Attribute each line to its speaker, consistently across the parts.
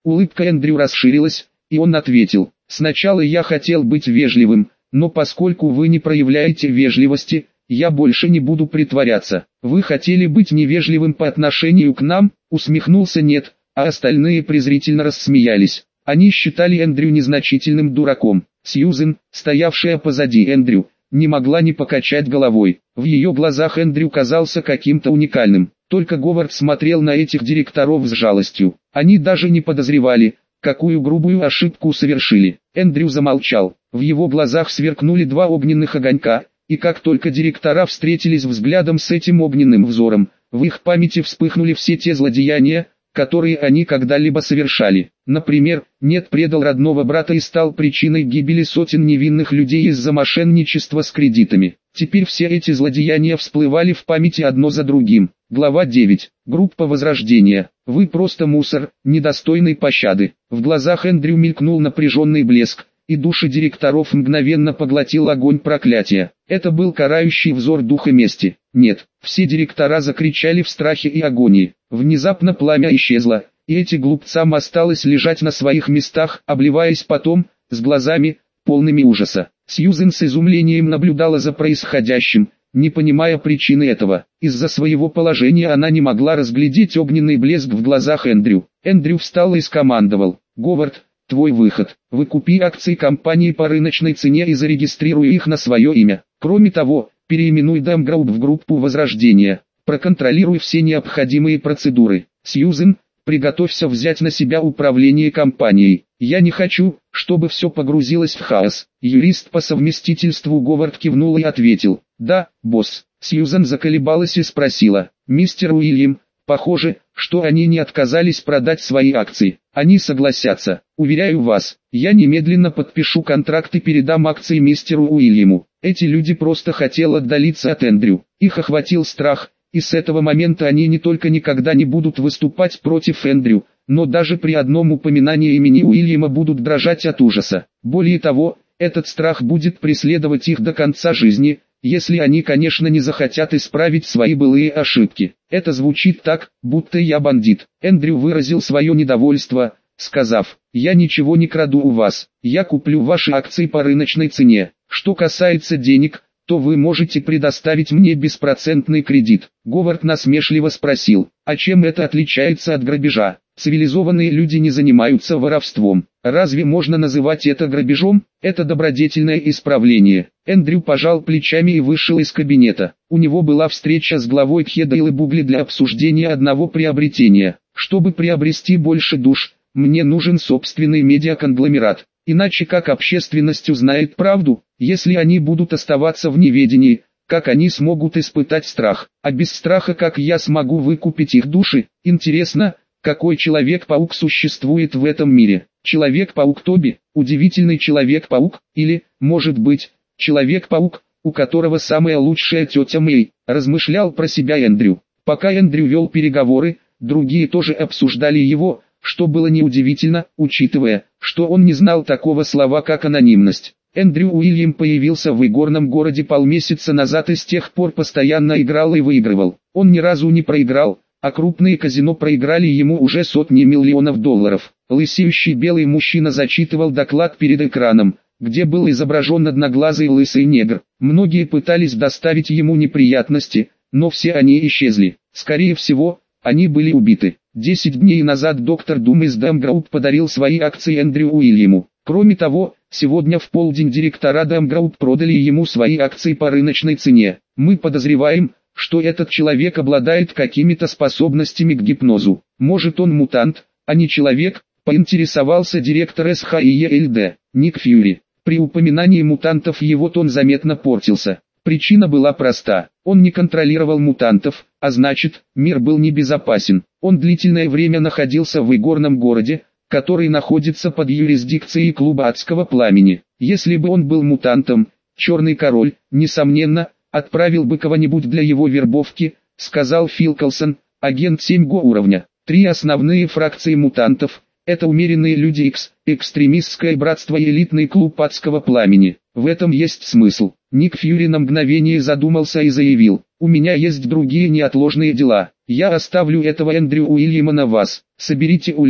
Speaker 1: Улыбка Эндрю расширилась, и он ответил: «Сначала я хотел быть вежливым, но поскольку вы не проявляете вежливости, я больше не буду притворяться». «Вы хотели быть невежливым по отношению к нам?» — усмехнулся Нед, а остальные презрительно рассмеялись. Они считали Эндрю незначительным дураком. Сьюзен, стоявшая позади Эндрю, не могла не покачать головой. В ее глазах Эндрю казался каким-то уникальным. Только Говард смотрел на этих директоров с жалостью. Они даже не подозревали, какую грубую ошибку совершили. Эндрю замолчал. В его глазах сверкнули два огненных огонька, и как только директора встретились взглядом с этим огненным взором, в их памяти вспыхнули все те злодеяния, которые они когда-либо совершали. Например, Нед предал родного брата и стал причиной гибели сотен невинных людей из-за мошенничества с кредитами. Теперь все эти злодеяния всплывали в памяти одно за другим. Глава 9. Группа Возрождения. Вы просто мусор, недостойный пощады. В глазах Эндрю мелькнул напряженный блеск, и души директоров мгновенно поглотил огонь проклятия. Это был карающий взор духа мести. Нет, все директора закричали в страхе и агонии. Внезапно пламя исчезло, и эти глупцам осталось лежать на своих местах, обливаясь потом, с глазами, полными ужаса. Сьюзен с изумлением наблюдала за происходящим, не понимая причины этого. Из-за своего положения она не могла разглядеть огненный блеск в глазах Эндрю. Эндрю встал и скомандовал: «Говард, твой выход. Выкупи акции компании по рыночной цене и зарегистрируй их на свое имя. Кроме того, переименуй Dam Group в группу Возрождения. Проконтролируй все необходимые процедуры. Сьюзен, приготовься взять на себя управление компанией. Я не хочу, чтобы все погрузилось в хаос». Юрист по совместительству Говард кивнул и ответил: «Да, босс». Сьюзен заколебалась и спросила: «Мистер Уильям, похоже, что они не отказались продать свои акции. Они согласятся. Уверяю вас, я немедленно подпишу контракт и передам акции мистеру Уильяму». Эти люди просто хотели отдалиться от Эндрю. Их охватил страх, и с этого момента они не только никогда не будут выступать против Эндрю, но даже при одном упоминании имени Уильяма будут дрожать от ужаса. Более того, этот страх будет преследовать их до конца жизни, если они, конечно, не захотят исправить свои былые ошибки. Это звучит так, будто я бандит. Эндрю выразил свое недовольство, сказав: «Я ничего не краду у вас, я куплю ваши акции по рыночной цене. Что касается денег, то вы можете предоставить мне беспроцентный кредит». Говард насмешливо спросил: «А чем это отличается от грабежа? Цивилизованные люди не занимаются воровством. Разве можно называть это грабежом? Это добродетельное исправление». Эндрю пожал плечами и вышел из кабинета. У него была встреча с главой Тхедайл и Бугли для обсуждения одного приобретения. «Чтобы приобрести больше душ, мне нужен собственный медиаконгломерат. Иначе как общественность узнает правду, если они будут оставаться в неведении? Как они смогут испытать страх? А без страха как я смогу выкупить их души? Интересно, какой Человек-паук существует в этом мире? Человек-паук Тоби, удивительный Человек-паук, или, может быть, Человек-паук, у которого самая лучшая тетя Мэй», размышлял про себя Эндрю. Пока Эндрю вел переговоры, другие тоже обсуждали его, что было неудивительно, учитывая, что он не знал такого слова как анонимность. Эндрю Уильям появился в игорном городе полмесяца назад и с тех пор постоянно играл и выигрывал. Он ни разу не проиграл, а крупные казино проиграли ему уже сотни миллионов долларов. Лысеющий белый мужчина зачитывал доклад перед экраном, где был изображен одноглазый лысый негр. Многие пытались доставить ему неприятности, но все они исчезли. Скорее всего, они были убиты. 10 дней назад доктор Дум из Dam Group подарил свои акции Эндрю Уильяму. Кроме того, сегодня в полдень директора Dam Group продали ему свои акции по рыночной цене. Мы подозреваем, что этот человек обладает какими-то способностями к гипнозу. Может, он мутант, а не человек, поинтересовался директор СХИЕЛД, Ник Фьюри. При упоминании мутантов его тон заметно портился. Причина была проста: он не контролировал мутантов, а значит, мир был небезопасен. Он длительное время находился в игорном городе, который находится под юрисдикцией клуба Адского Пламени. Если бы он был мутантом, Черный Король, несомненно, отправил бы кого-нибудь для его вербовки, сказал Фил Колсон, агент 7-го уровня. Три основные фракции мутантов — это умеренные люди X, экстремистское братство и элитный клуб Адского Пламени. В этом есть смысл. Ник Фьюри на мгновение задумался и заявил: «У меня есть другие неотложные дела. Я оставлю этого Эндрю Уильяма на вас. Соберите улики,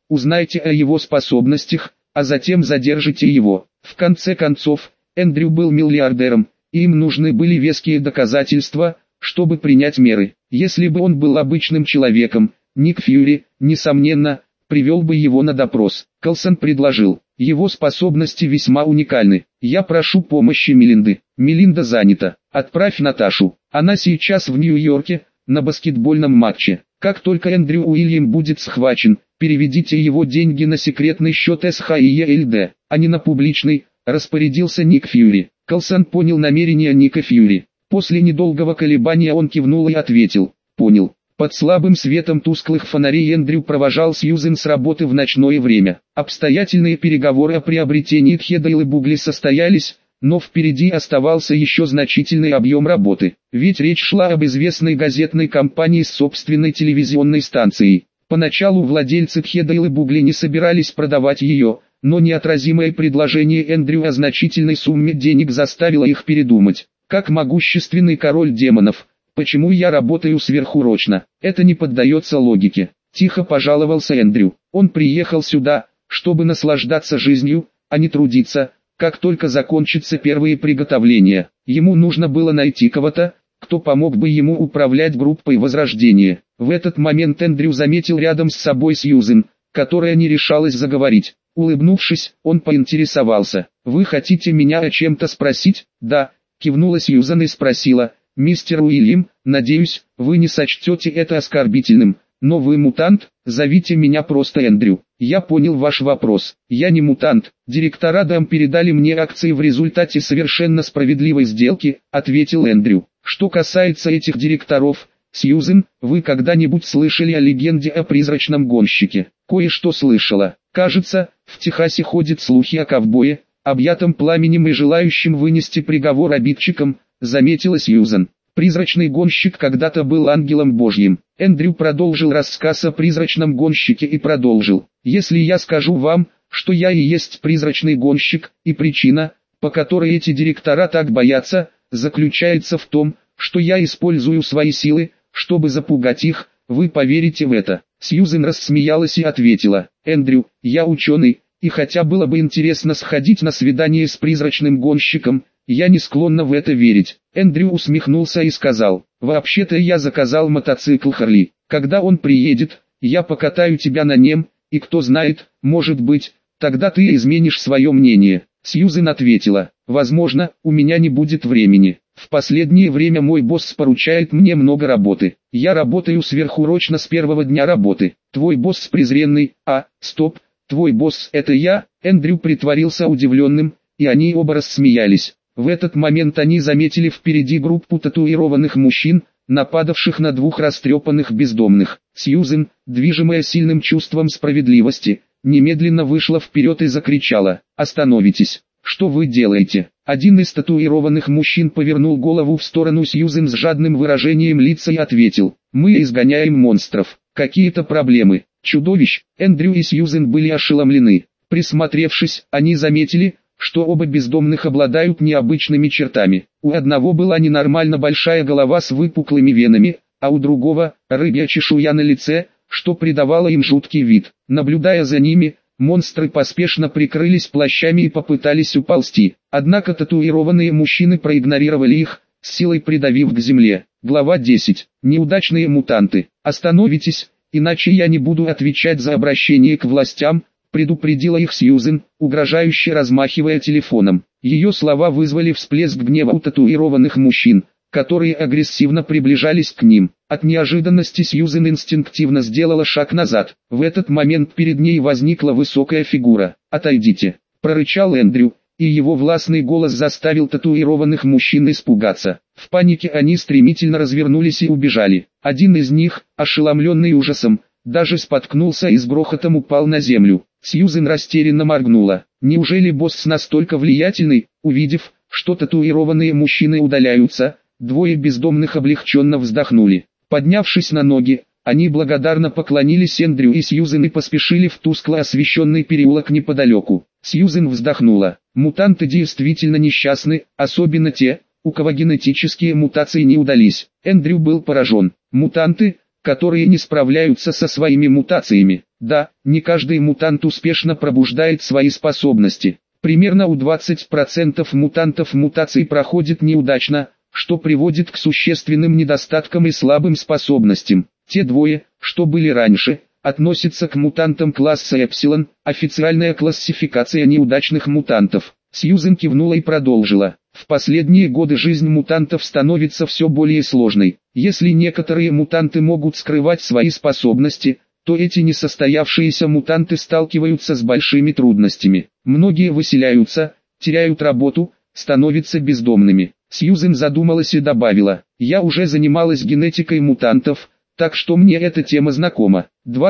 Speaker 1: узнайте о его способностях, а затем задержите его. В конце концов, Эндрю был миллиардером, и им нужны были веские доказательства, чтобы принять меры. Если бы он был обычным человеком, Ник Фьюри, несомненно, привел бы его на допрос. Колсон предложил: его способности весьма уникальны. Я прошу помощи Мелинды. Мелинда занята. Отправь Наташу. Она сейчас в Нью-Йорке, на баскетбольном матче. Как только Эндрю Уильям будет схвачен, переведите его деньги на секретный счет СХИЕЛД, а не на публичный, распорядился Ник Фьюри. Колсон понял намерения Ника Фьюри. После недолгого колебания он кивнул и ответил: понял. Под слабым светом тусклых фонарей Эндрю провожал Сьюзен с работы в ночное время. Обстоятельные переговоры о приобретении Тхедейл Бугли состоялись, но впереди оставался еще значительный объем работы. Ведь речь шла об известной газетной компании с собственной телевизионной станцией. Поначалу владельцы Тхедейл Бугли не собирались продавать ее, но неотразимое предложение Эндрю о значительной сумме денег заставило их передумать. Как могущественный король демонов, почему я работаю сверхурочно? Это не поддается логике. Тихо пожаловался Эндрю. Он приехал сюда, чтобы наслаждаться жизнью, а не трудиться. Как только закончатся первые приготовления, ему нужно было найти кого-то, кто помог бы ему управлять группой Возрождения. В этот момент Эндрю заметил рядом с собой Сьюзен, которая не решалась заговорить. Улыбнувшись, он поинтересовался: «Вы хотите меня о чем-то спросить?» «Да», кивнула Сьюзен и спросила: «Мистер Уильям, надеюсь, вы не сочтете это оскорбительным, но вы мутант, зовите меня просто Эндрю». «Я понял ваш вопрос. Я не мутант. Директора ДАМ передали мне акции в результате совершенно справедливой сделки», ответил Эндрю. «Что касается этих директоров, Сьюзен, вы когда-нибудь слышали о легенде о призрачном гонщике?» «Кое-что слышала. Кажется, в Техасе ходят слухи о ковбое, объятом пламенем и желающим вынести приговор обидчикам», заметила Сьюзен. «Призрачный гонщик когда-то был ангелом Божьим». Эндрю продолжил рассказ о призрачном гонщике и продолжил: «Если я скажу вам, что я и есть призрачный гонщик, и причина, по которой эти директора так боятся, заключается в том, что я использую свои силы, чтобы запугать их, вы поверите в это?» Сьюзен рассмеялась и ответила: «Эндрю, я ученый, и хотя было бы интересно сходить на свидание с призрачным гонщиком, я не склонна в это верить». Эндрю усмехнулся и сказал: «Вообще-то я заказал мотоцикл Харли. Когда он приедет, я покатаю тебя на нем, и кто знает, может быть, тогда ты изменишь свое мнение». Сьюзен ответила: «Возможно, у меня не будет времени. В последнее время мой босс поручает мне много работы. Я работаю сверхурочно с первого дня работы. Твой босс презренный, стоп, твой босс это я?» Эндрю притворился удивленным, и они оба рассмеялись. В этот момент они заметили впереди группу татуированных мужчин, нападавших на двух растрепанных бездомных. Сьюзен, движимая сильным чувством справедливости, немедленно вышла вперед и закричала: «Остановитесь! Что вы делаете?» Один из татуированных мужчин повернул голову в сторону Сьюзен с жадным выражением лица и ответил: «Мы изгоняем монстров. Какие-то проблемы, чудовищ». Эндрю и Сьюзен были ошеломлены. Присмотревшись, они заметили, что оба бездомных обладают необычными чертами. У одного была ненормально большая голова с выпуклыми венами, а у другого – рыбья чешуя на лице, что придавало им жуткий вид. Наблюдая за ними, монстры поспешно прикрылись плащами и попытались уползти. Однако татуированные мужчины проигнорировали их, с силой придавив к земле. Глава 10. Неудачные мутанты. «Остановитесь, иначе я не буду отвечать за обращение к властям», предупредила их Сьюзен, угрожающе размахивая телефоном. Ее слова вызвали всплеск гнева у татуированных мужчин, которые агрессивно приближались к ним. От неожиданности Сьюзен инстинктивно сделала шаг назад. В этот момент перед ней возникла высокая фигура. «Отойдите!» – прорычал Эндрю, и его властный голос заставил татуированных мужчин испугаться. В панике они стремительно развернулись и убежали. Один из них, ошеломленный ужасом, даже споткнулся и с грохотом упал на землю. Сьюзен растерянно моргнула. Неужели босс настолько влиятельный? Увидев, что татуированные мужчины удаляются, двое бездомных облегченно вздохнули. Поднявшись на ноги, они благодарно поклонились Эндрю и Сьюзен и поспешили в тускло освещенный переулок неподалеку. Сьюзен вздохнула. Мутанты действительно несчастны, особенно те, у кого генетические мутации не удались. Эндрю был поражен. Мутанты, которые не справляются со своими мутациями. Да, не каждый мутант успешно пробуждает свои способности. Примерно у 20% мутантов мутации проходит неудачно, что приводит к существенным недостаткам и слабым способностям. Те двое, что были раньше, относятся к мутантам класса Эпсилон, официальная классификация неудачных мутантов. Сьюзен кивнула и продолжила. В последние годы жизнь мутантов становится все более сложной. Если некоторые мутанты могут скрывать свои способности, то эти несостоявшиеся мутанты сталкиваются с большими трудностями. Многие выселяются, теряют работу, становятся бездомными. Сьюзен задумалась и добавила: «Я уже занималась генетикой мутантов, так что мне эта тема знакома.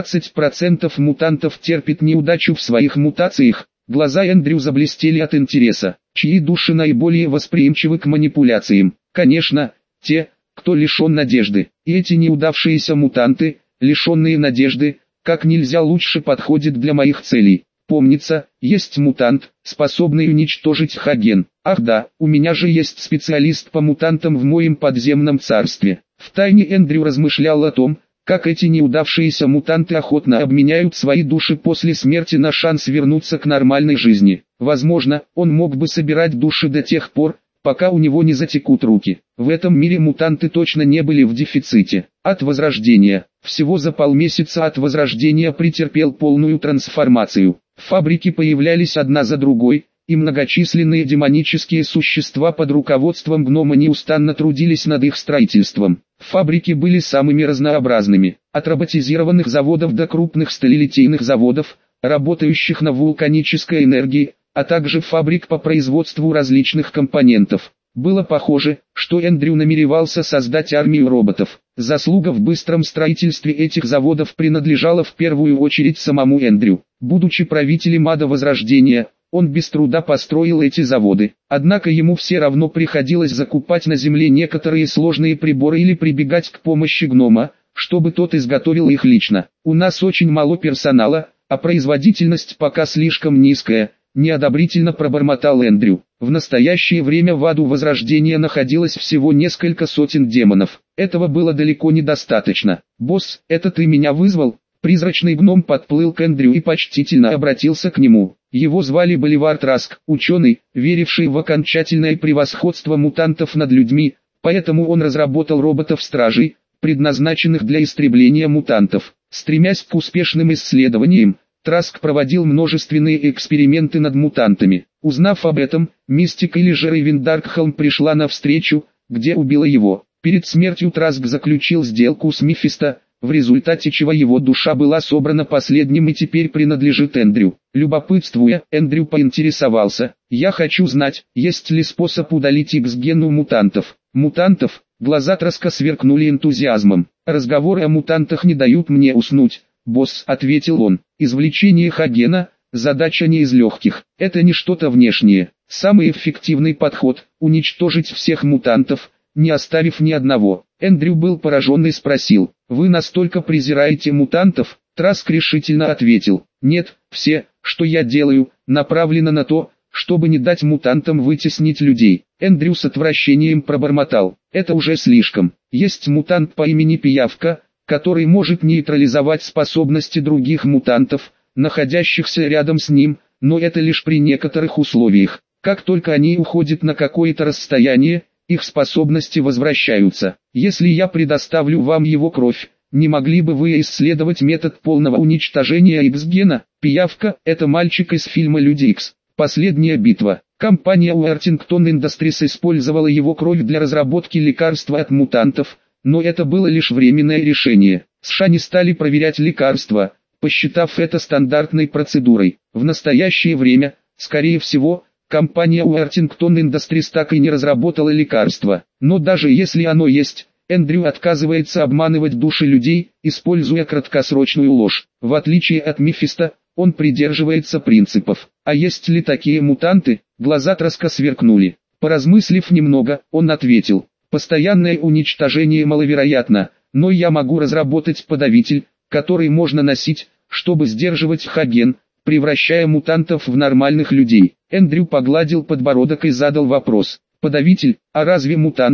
Speaker 1: 20% мутантов терпит неудачу в своих мутациях». Глаза Эндрю заблестели от интереса. Чьи души наиболее восприимчивы к манипуляциям? Конечно, те, кто лишен надежды. И эти неудавшиеся мутанты, лишенные надежды, как нельзя лучше подходят для моих целей. Помнится, есть мутант, способный уничтожить Хаген. Ах да, у меня же есть специалист по мутантам в моем подземном царстве. Втайне Эндрю размышлял о том, как эти неудавшиеся мутанты охотно обменяют свои души после смерти на шанс вернуться к нормальной жизни. Возможно, он мог бы собирать души до тех пор, пока у него не затекут руки. В этом мире мутанты точно не были в дефиците. От Возрождения. Всего за полмесяца от Возрождения претерпел полную трансформацию. Фабрики появлялись одна за другой, и многочисленные демонические существа под руководством гнома неустанно трудились над их строительством. Фабрики были самыми разнообразными, от роботизированных заводов до крупных сталелитейных заводов, работающих на вулканической энергии, а также фабрик по производству различных компонентов. Было похоже, что Эндрю намеревался создать армию роботов. Заслуга в быстром строительстве этих заводов принадлежала в первую очередь самому Эндрю. Будучи правителем Ада Возрождения, он без труда построил эти заводы. Однако ему все равно приходилось закупать на земле некоторые сложные приборы или прибегать к помощи гнома, чтобы тот изготовил их лично. «У нас очень мало персонала, а производительность пока слишком низкая», — неодобрительно пробормотал Эндрю. В настоящее время в Аду Возрождения находилось всего несколько сотен демонов. Этого было далеко недостаточно. «Босс, это ты меня вызвал?» Призрачный гном подплыл к Эндрю и почтительно обратился к нему. Его звали Боливар Траск, ученый, веривший в окончательное превосходство мутантов над людьми, поэтому он разработал роботов-стражей, предназначенных для истребления мутантов. Стремясь к успешным исследованиям, Траск проводил множественные эксперименты над мутантами. Узнав об этом, Мистик или же Рейвен Даркхолм пришла на встречу, где убила его. Перед смертью Траск заключил сделку с Мефисто, в результате чего его душа была собрана последним и теперь принадлежит Эндрю. Любопытствуя, Эндрю поинтересовался: «Я хочу знать, есть ли способ удалить X-ген у мутантов?» «Мутантов?» Глаза Траска сверкнули энтузиазмом. «Разговоры о мутантах не дают мне уснуть, босс», — ответил он. «Извлечение Хагена — задача не из легких. Это не что-то внешнее. Самый эффективный подход — уничтожить всех мутантов, не оставив ни одного». Эндрю был поражен и спросил: «Вы настолько презираете мутантов?» Траск решительно ответил: «Нет, все, что я делаю, направлено на то, чтобы не дать мутантам вытеснить людей». Эндрю с отвращением пробормотал: «Это уже слишком. Есть мутант по имени Пиявка, который может нейтрализовать способности других мутантов, находящихся рядом с ним, но это лишь при некоторых условиях. Как только они уходят на какое-то расстояние, их способности возвращаются. Если я предоставлю вам его кровь, не могли бы вы исследовать метод полного уничтожения X-гена?» Пиявка — это мальчик из фильма «Люди Икс. Последняя битва». Компания Уэртингтон Industries использовала его кровь для разработки лекарства от мутантов, но это было лишь временное решение. США не стали проверять лекарства, посчитав это стандартной процедурой. В настоящее время, скорее всего, компания Уэртингтон Industries так и не разработала лекарство. Но даже если оно есть, Эндрю отказывается обманывать души людей, используя краткосрочную ложь. В отличие от Мефисто, он придерживается принципов. А есть ли такие мутанты? Глаза Траска сверкнули. Поразмыслив немного, он ответил: «Постоянное уничтожение маловероятно, но я могу разработать подавитель, который можно носить, чтобы сдерживать Хаген, превращая мутантов в нормальных людей». Эндрю погладил подбородок и задал вопрос: «Подавитель, а разве мутанты,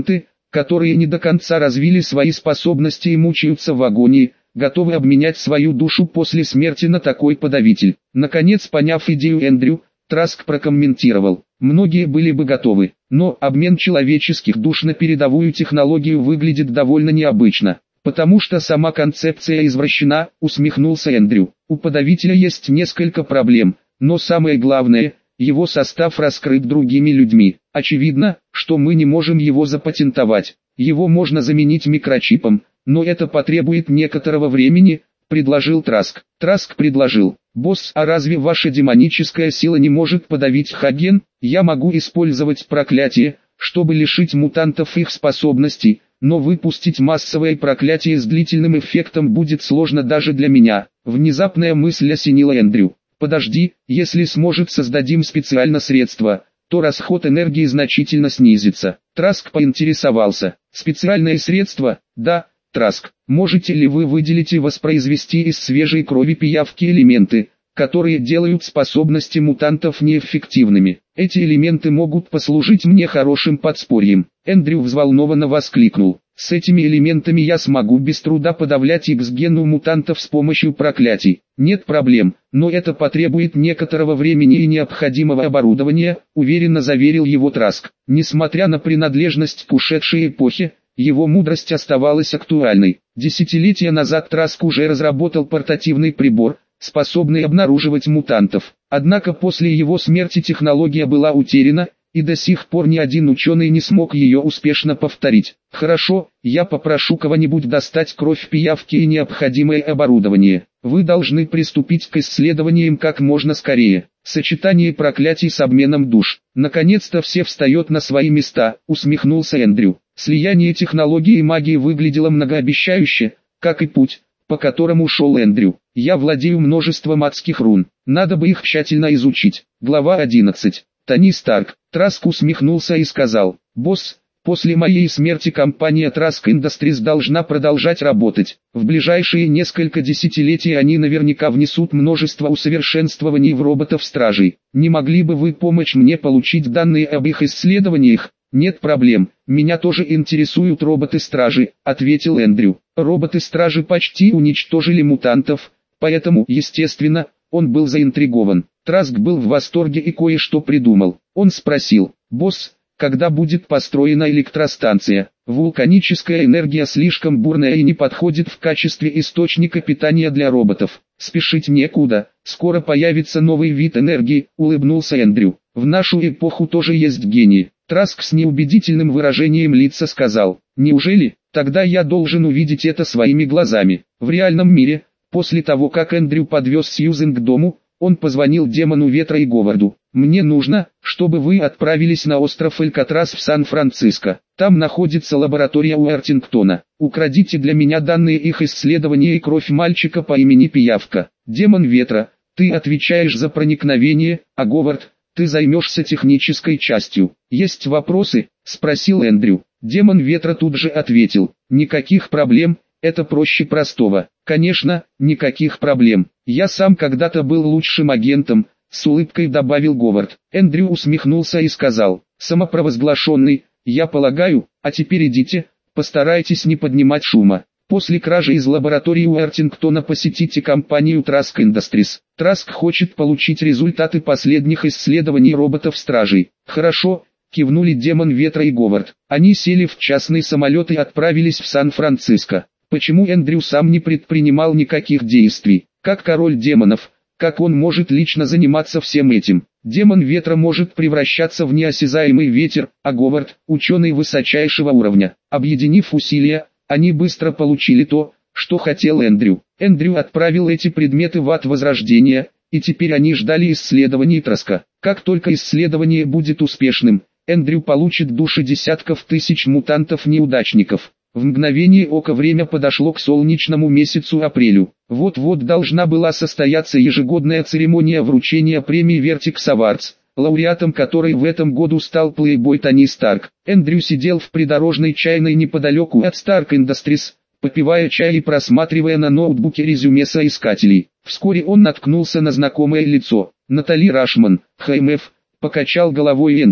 Speaker 1: которые не до конца развили свои способности и мучаются в агонии, готовы обменять свою душу после смерти на такой подавитель. Наконец, поняв идею Эндрю, Траск прокомментировал: многие были бы готовы, но обмен человеческих душ на передовую технологию выглядит довольно необычно. Потому что сама концепция извращена, усмехнулся Эндрю. У подавителя есть несколько проблем, но самое главное, его состав раскрыт другими людьми. Очевидно, что мы не можем его запатентовать. Его можно заменить микрочипом, но это потребует некоторого времени, предложил Траск. Траск предложил: босс, а разве ваша демоническая сила не может подавить Хаген? Я могу использовать проклятие, чтобы лишить мутантов их способностей, но выпустить массовое проклятие с длительным эффектом будет сложно даже для меня. Внезапная мысль осенила Эндрю. Подожди, если сможет создадим специально средства, то расход энергии значительно снизится. Траск поинтересовался: специальное средство? Да, Траск. Можете ли вы выделить и воспроизвести из свежей крови пиявки элементы, которые делают способности мутантов неэффективными? Эти элементы могут послужить мне хорошим подспорьем. Эндрю взволнованно воскликнул: с этими элементами я смогу без труда подавлять X-ген у мутантов с помощью проклятий. Нет проблем, но это потребует некоторого времени и необходимого оборудования, уверенно заверил его Траск. Несмотря на принадлежность к ушедшей эпохе, его мудрость оставалась актуальной. Десятилетия назад Траск уже разработал портативный прибор, способный обнаруживать мутантов. Однако после его смерти технология была утеряна, и до сих пор ни один ученый не смог ее успешно повторить. Хорошо, я попрошу кого-нибудь достать кровь пиявки и необходимое оборудование. Вы должны приступить к исследованиям как можно скорее. Сочетание проклятий с обменом душ. Наконец-то все встает на свои места, усмехнулся Эндрю. Слияние технологии и магии выглядело многообещающе, как и путь, по которому шел Эндрю. Я владею множеством адских рун, надо бы их тщательно изучить. Глава 11. Тони Старк. Траск усмехнулся и сказал: босс, после моей смерти компания Trask Industries должна продолжать работать. В ближайшие несколько десятилетий они наверняка внесут множество усовершенствований в роботов-стражей. Не могли бы вы помочь мне получить данные об их исследованиях? Нет проблем, меня тоже интересуют роботы-стражи, ответил Эндрю. Роботы-стражи почти уничтожили мутантов, поэтому, естественно, он был заинтригован. Траск был в восторге и кое-что придумал. Он спросил: босс, когда будет построена электростанция? Вулканическая энергия слишком бурная и не подходит в качестве источника питания для роботов. Спешить некуда, скоро появится новый вид энергии, улыбнулся Эндрю. В нашу эпоху тоже есть гении. Траск с неубедительным выражением лица сказал: неужели? Тогда я должен увидеть это своими глазами. В реальном мире, после того как Эндрю подвез Сьюзен к дому, он позвонил демону ветра и Говарду. «Мне нужно, чтобы вы отправились на остров Алькатрас в Сан-Франциско. Там находится лаборатория Уортингтона. Украдите для меня данные их исследования и кровь мальчика по имени Пиявка. Демон ветра, ты отвечаешь за проникновение, а Говард, ты займешься технической частью». «Есть вопросы?» – спросил Эндрю. Демон ветра тут же ответил: «Никаких проблем, это проще простого». «Конечно, никаких проблем. Я сам когда-то был лучшим агентом», — с улыбкой добавил Говард. Эндрю усмехнулся и сказал: «Самопровозглашенный, я полагаю, а теперь идите, постарайтесь не поднимать шума. После кражи из лаборатории Уортингтона посетите компанию Trask Industries. Траск хочет получить результаты последних исследований роботов-стражей». «Хорошо», — кивнули демон ветра и Говард. Они сели в частный самолет и отправились в Сан-Франциско. Почему Эндрю сам не предпринимал никаких действий? Как король демонов, как он может лично заниматься всем этим? Демон ветра может превращаться в неосязаемый ветер, а Говард – ученый высочайшего уровня. Объединив усилия, они быстро получили то, что хотел Эндрю. Эндрю отправил эти предметы в ад Возрождения, и теперь они ждали исследований Траска. Как только исследование будет успешным, Эндрю получит души десятков тысяч мутантов-неудачников. В мгновение ока время подошло к солнечному месяцу апрелю. Вот-вот должна была состояться ежегодная церемония вручения премии Vertex Awards, лауреатом которой в этом году стал плейбой Тони Старк. Эндрю сидел в придорожной чайной неподалеку от Stark Industries, попивая чай и просматривая на ноутбуке резюме соискателей. Вскоре он наткнулся на знакомое лицо. «Натали Рашман, ХМФ», покачал головой Эндрю,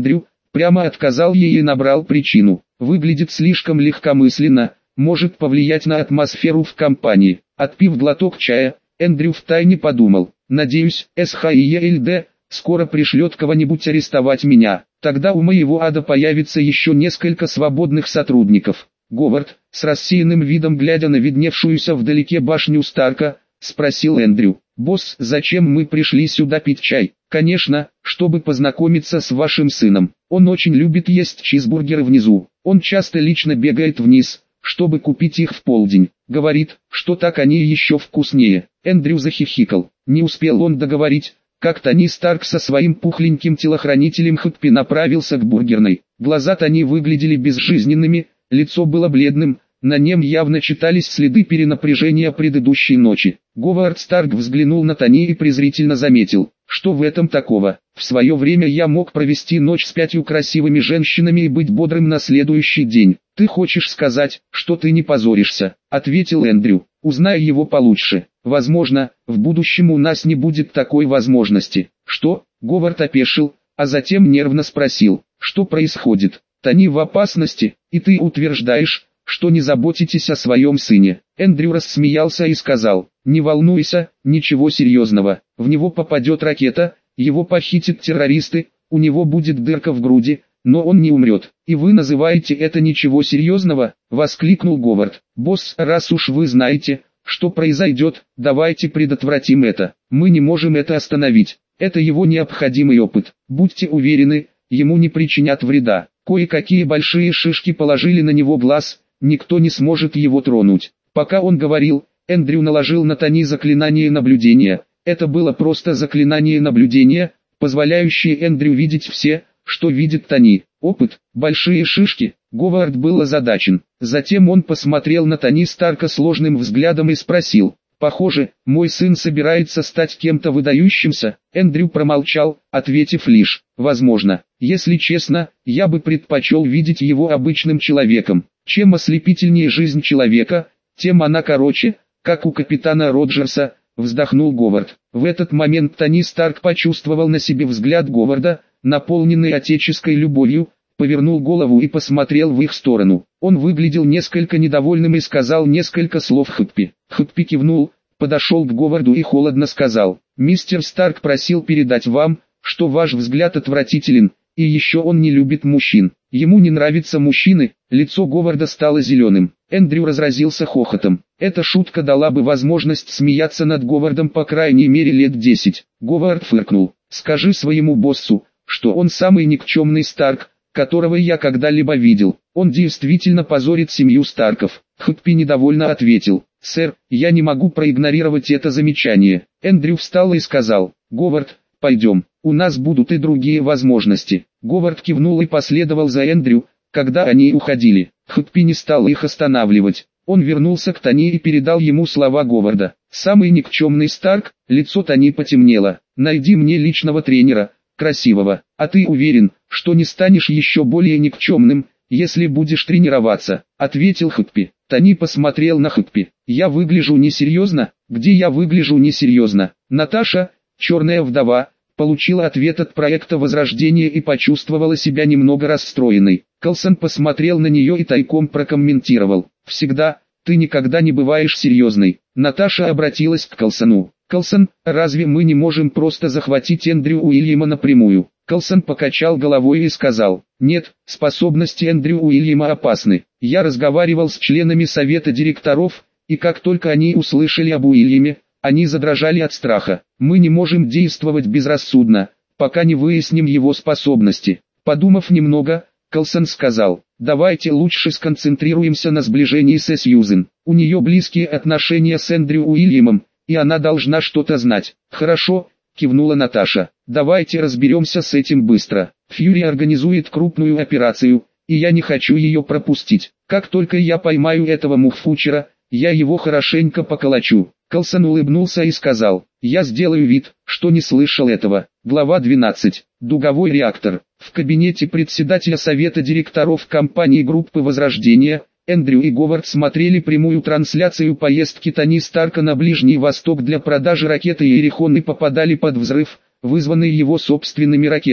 Speaker 1: Прямо отказал ей и набрал причину. Выглядит слишком легкомысленно, может повлиять на атмосферу в компании. Отпив глоток чая, Эндрю втайне подумал: надеюсь, СХИЕЛД скоро пришлет кого-нибудь арестовать меня. Тогда у моего ада появится еще несколько свободных сотрудников. Говард, с рассеянным видом глядя на видневшуюся вдалеке башню Старка, спросил Эндрю: «Босс, зачем мы пришли сюда пить чай?» «Конечно, чтобы познакомиться с вашим сыном. Он очень любит есть чизбургеры внизу. Он часто лично бегает вниз, чтобы купить их в полдень. Говорит, что так они еще вкуснее». Эндрю захихикал. Не успел он договорить, как Тони Старк со своим пухленьким телохранителем Хэппи направился к бургерной. Глаза Тони выглядели безжизненными, лицо было бледным, на нем явно читались следы перенапряжения предыдущей ночи. Говард Старк взглянул на Тони и презрительно заметил: «Что в этом такого? В свое время я мог провести ночь с 5 красивыми женщинами и быть бодрым на следующий день. Ты хочешь сказать, что ты не позоришься?» — ответил Эндрю. «Узнай его получше. Возможно, в будущем у нас не будет такой возможности». «Что?» — Говард опешил, а затем нервно спросил: «Что происходит? Тони в опасности, и ты утверждаешь, что не заботитесь о своем сыне?» Эндрю рассмеялся и сказал: «Не волнуйся, ничего серьезного. В него попадет ракета, его похитят террористы, у него будет дырка в груди, но он не умрет». «И вы называете это ничего серьезного?» — воскликнул Говард. «Босс, раз уж вы знаете, что произойдет, давайте предотвратим это. Мы не можем это остановить. Это его необходимый опыт. Будьте уверены, ему не причинят вреда. Кое-какие большие шишки положили на него глаз, никто не сможет его тронуть». Пока он говорил, Эндрю наложил на Тони заклинание наблюдения. Это было просто заклинание наблюдения, позволяющее Эндрю видеть все, что видит Тони. Опыт, большие шишки. Говард был озадачен. Затем он посмотрел на Тони Старка сложным взглядом и спросил: «Похоже, мой сын собирается стать кем-то выдающимся?» Эндрю промолчал, ответив лишь: «Возможно. Если честно, я бы предпочел видеть его обычным человеком. Чем ослепительнее жизнь человека, тем она короче, как у капитана Роджерса», — вздохнул Говард. В этот момент Тони Старк почувствовал на себе взгляд Говарда, наполненный отеческой любовью, повернул голову и посмотрел в их сторону. Он выглядел несколько недовольным и сказал несколько слов Хэппи. Хэппи кивнул, подошел к Говарду и холодно сказал: «Мистер Старк просил передать вам, что ваш взгляд отвратителен, и еще он не любит мужчин. Ему не нравятся мужчины». Лицо Говарда стало зеленым. Эндрю разразился хохотом. Эта шутка дала бы возможность смеяться над Говардом по крайней мере лет 10. Говард фыркнул. «Скажи своему боссу, что он самый никчемный Старк, которого я когда-либо видел. Он действительно позорит семью Старков». Хэппи недовольно ответил: «Сэр, я не могу проигнорировать это замечание». Эндрю встал и сказал: «Говард, пойдем, у нас будут и другие возможности». Говард кивнул и последовал за Эндрю. Когда они уходили, Хэппи не стал их останавливать. Он вернулся к Тони и передал ему слова Говарда. «Самый никчемный Старк», лицо Тони потемнело. «Найди мне личного тренера, красивого. А ты уверен, что не станешь еще более никчемным, если будешь тренироваться?» — ответил Хэппи. Тони посмотрел на Хэппи. «Я выгляжу несерьезно?» «Где я выгляжу несерьезно?» Наташа, черная вдова, получила ответ от проекта Возрождения и почувствовала себя немного расстроенной. Калсон посмотрел на нее и тайком прокомментировал: «Всегда, ты никогда не бываешь серьезной». Наташа обратилась к Калсону. «Калсон, разве мы не можем просто захватить Эндрю Уильяма напрямую?» Калсон покачал головой и сказал: «Нет, способности Эндрю Уильяма опасны. Я разговаривал с членами совета директоров, и как только они услышали об Уильяме, они задрожали от страха. Мы не можем действовать безрассудно, пока не выясним его способности». Подумав немного, Калсон сказал: «Давайте лучше сконцентрируемся на сближении с Сьюзен. У нее близкие отношения с Эндрю Уильямом, и она должна что-то знать». «Хорошо», кивнула Наташа. «Давайте разберемся с этим быстро. Фьюри организует крупную операцию, и я не хочу ее пропустить. Как только я поймаю этого мухфучера, я его хорошенько поколочу». Калсон улыбнулся и сказал: «Я сделаю вид, что не слышал этого». Глава 12. Дуговой реактор. В кабинете председателя совета директоров компании группы Возрождения, Эндрю и Говард смотрели прямую трансляцию поездки Тони Старка на Ближний Восток для продажи ракеты Иерихон и попадали под взрыв, вызванный его собственными ракетами.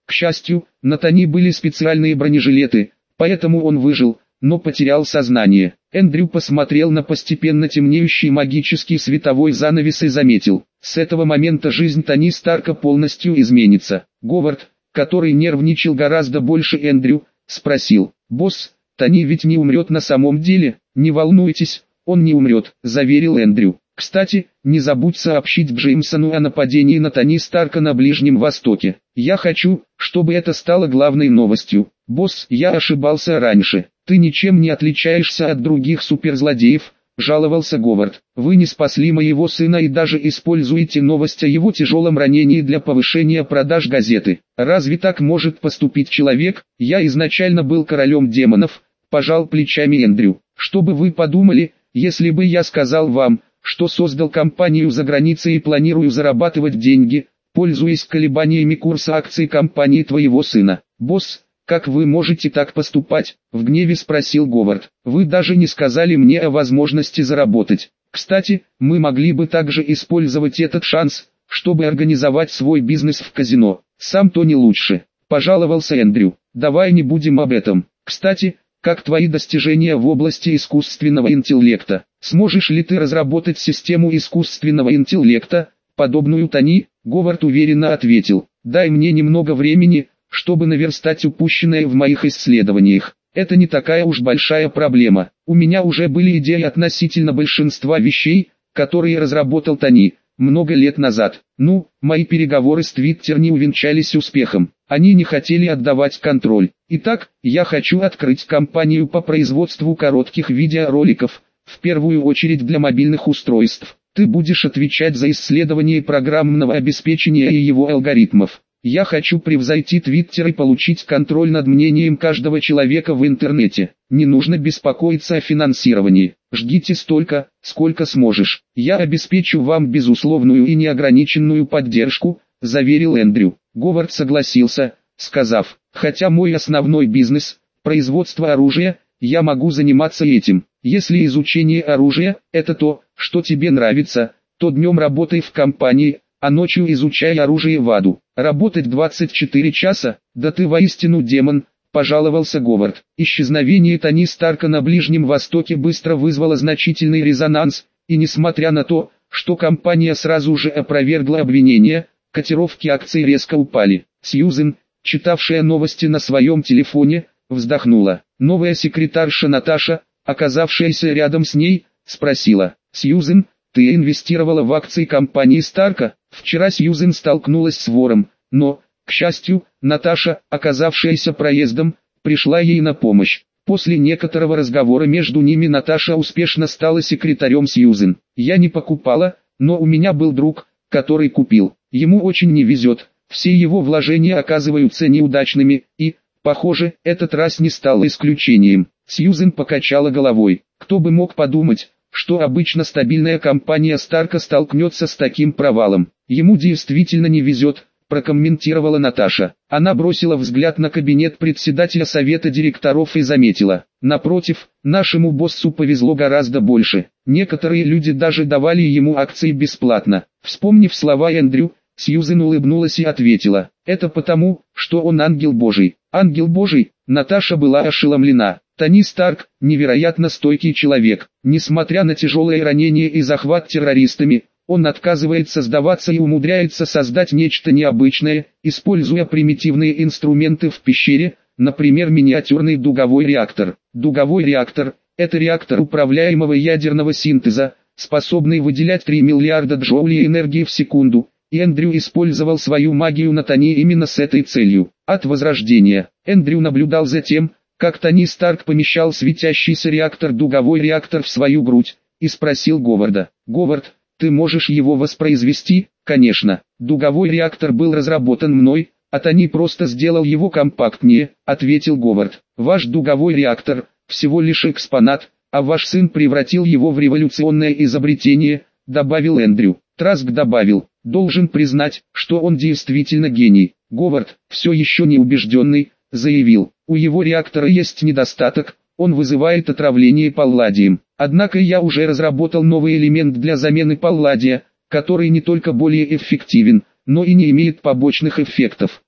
Speaker 1: К счастью, на Тони были специальные бронежилеты, поэтому он выжил, но потерял сознание. Эндрю посмотрел на постепенно темнеющий магический световой занавес и заметил: с этого момента жизнь Тони Старка полностью изменится. Говард, который нервничал гораздо больше Эндрю, спросил: «Босс, Тони ведь не умрет на самом деле?» «Не волнуйтесь, он не умрет», — заверил Эндрю. «Кстати, не забудь сообщить Джеймсону о нападении на Тони Старка на Ближнем Востоке. Я хочу, чтобы это стало главной новостью». «Босс, я ошибался раньше. Ты ничем не отличаешься от других суперзлодеев», — жаловался Говард. «Вы не спасли моего сына и даже используете новость о его тяжелом ранении для повышения продаж газеты. Разве так может поступить человек? Я изначально был королем демонов», — пожал плечами Эндрю. «Что бы вы подумали, если бы я сказал вам, что создал компанию за границей и планирую зарабатывать деньги, пользуясь колебаниями курса акций компании твоего сына?» «Босс, как вы можете так поступать?» — в гневе спросил Говард. «Вы даже не сказали мне о возможности заработать. Кстати, мы могли бы также использовать этот шанс, чтобы организовать свой бизнес в казино. Сам-то не лучше», — пожаловался Эндрю. «Давай не будем об этом. Кстати, как твои достижения в области искусственного интеллекта? Сможешь ли ты разработать систему искусственного интеллекта, подобную Тони?» Говард уверенно ответил: «Дай мне немного времени, чтобы наверстать упущенное в моих исследованиях. Это не такая уж большая проблема. У меня уже были идеи относительно большинства вещей, которые разработал Тони много лет назад. Мои переговоры с Twitter не увенчались успехом. Они не хотели отдавать контроль. Итак, я хочу открыть компанию по производству коротких видеороликов, в первую очередь для мобильных устройств. Ты будешь отвечать за исследование программного обеспечения и его алгоритмов. Я хочу превзойти Twitter и получить контроль над мнением каждого человека в интернете. Не нужно беспокоиться о финансировании. Ждите столько, сколько сможешь. Я обеспечу вам безусловную и неограниченную поддержку», — заверил Эндрю. Говард согласился, сказав: «Хотя мой основной бизнес — производство оружия, я могу заниматься этим. Если изучение оружия — это то, что тебе нравится, то днем работай в компании, а ночью изучай оружие в аду. Работать 24 часа, да ты воистину демон», — пожаловался Говард. Исчезновение Тони Старка на Ближнем Востоке быстро вызвало значительный резонанс, и несмотря на то, что компания сразу же опровергла обвинения, котировки акций резко упали. Сьюзен, читавшая новости на своем телефоне, вздохнула. Новая секретарша Наташа, оказавшаяся рядом с ней, спросила: «Сьюзен, ты инвестировала в акции компании Старка?» Вчера Сьюзен столкнулась с вором, но, к счастью, Наташа, оказавшаяся проездом, пришла ей на помощь. После некоторого разговора между ними Наташа успешно стала секретарем Сьюзен. «Я не покупала, но у меня был друг, который купил. Ему очень не везет, все его вложения оказываются неудачными, и, похоже, этот раз не стал исключением». Сьюзен покачала головой. «Кто бы мог подумать, что обычно стабильная компания Старка столкнется с таким провалом. Ему действительно не везет», — прокомментировала Наташа. Она бросила взгляд на кабинет председателя совета директоров и заметила: «Напротив, нашему боссу повезло гораздо больше. Некоторые люди даже давали ему акции бесплатно». Вспомнив слова Эндрю, Сьюзен улыбнулась и ответила: «Это потому, что он ангел Божий». «Ангел Божий?» Наташа была ошеломлена. Тони Старк – невероятно стойкий человек. Несмотря на тяжелое ранение и захват террористами, он отказывается сдаваться и умудряется создать нечто необычное, используя примитивные инструменты в пещере, например, миниатюрный дуговой реактор. Дуговой реактор – это реактор управляемого ядерного синтеза, способный выделять 3 миллиарда джоулей энергии в секунду. И Эндрю использовал свою магию на Тони именно с этой целью. От возрождения Эндрю наблюдал за тем, как Тони Старк помещал светящийся дуговой реактор в свою грудь, и спросил Говарда: «Говард, ты можешь его воспроизвести?» «Конечно. Дуговой реактор был разработан мной, а Тони просто сделал его компактнее», — ответил Говард. «Ваш дуговой реактор — всего лишь экспонат, а ваш сын превратил его в революционное изобретение», — добавил Эндрю. Траск добавил: «Должен признать, что он действительно гений». Говард, все еще не убежденный, заявил: «У его реактора есть недостаток, он вызывает отравление палладием. Однако я уже разработал новый элемент для замены палладия, который не только более эффективен, но и не имеет побочных эффектов.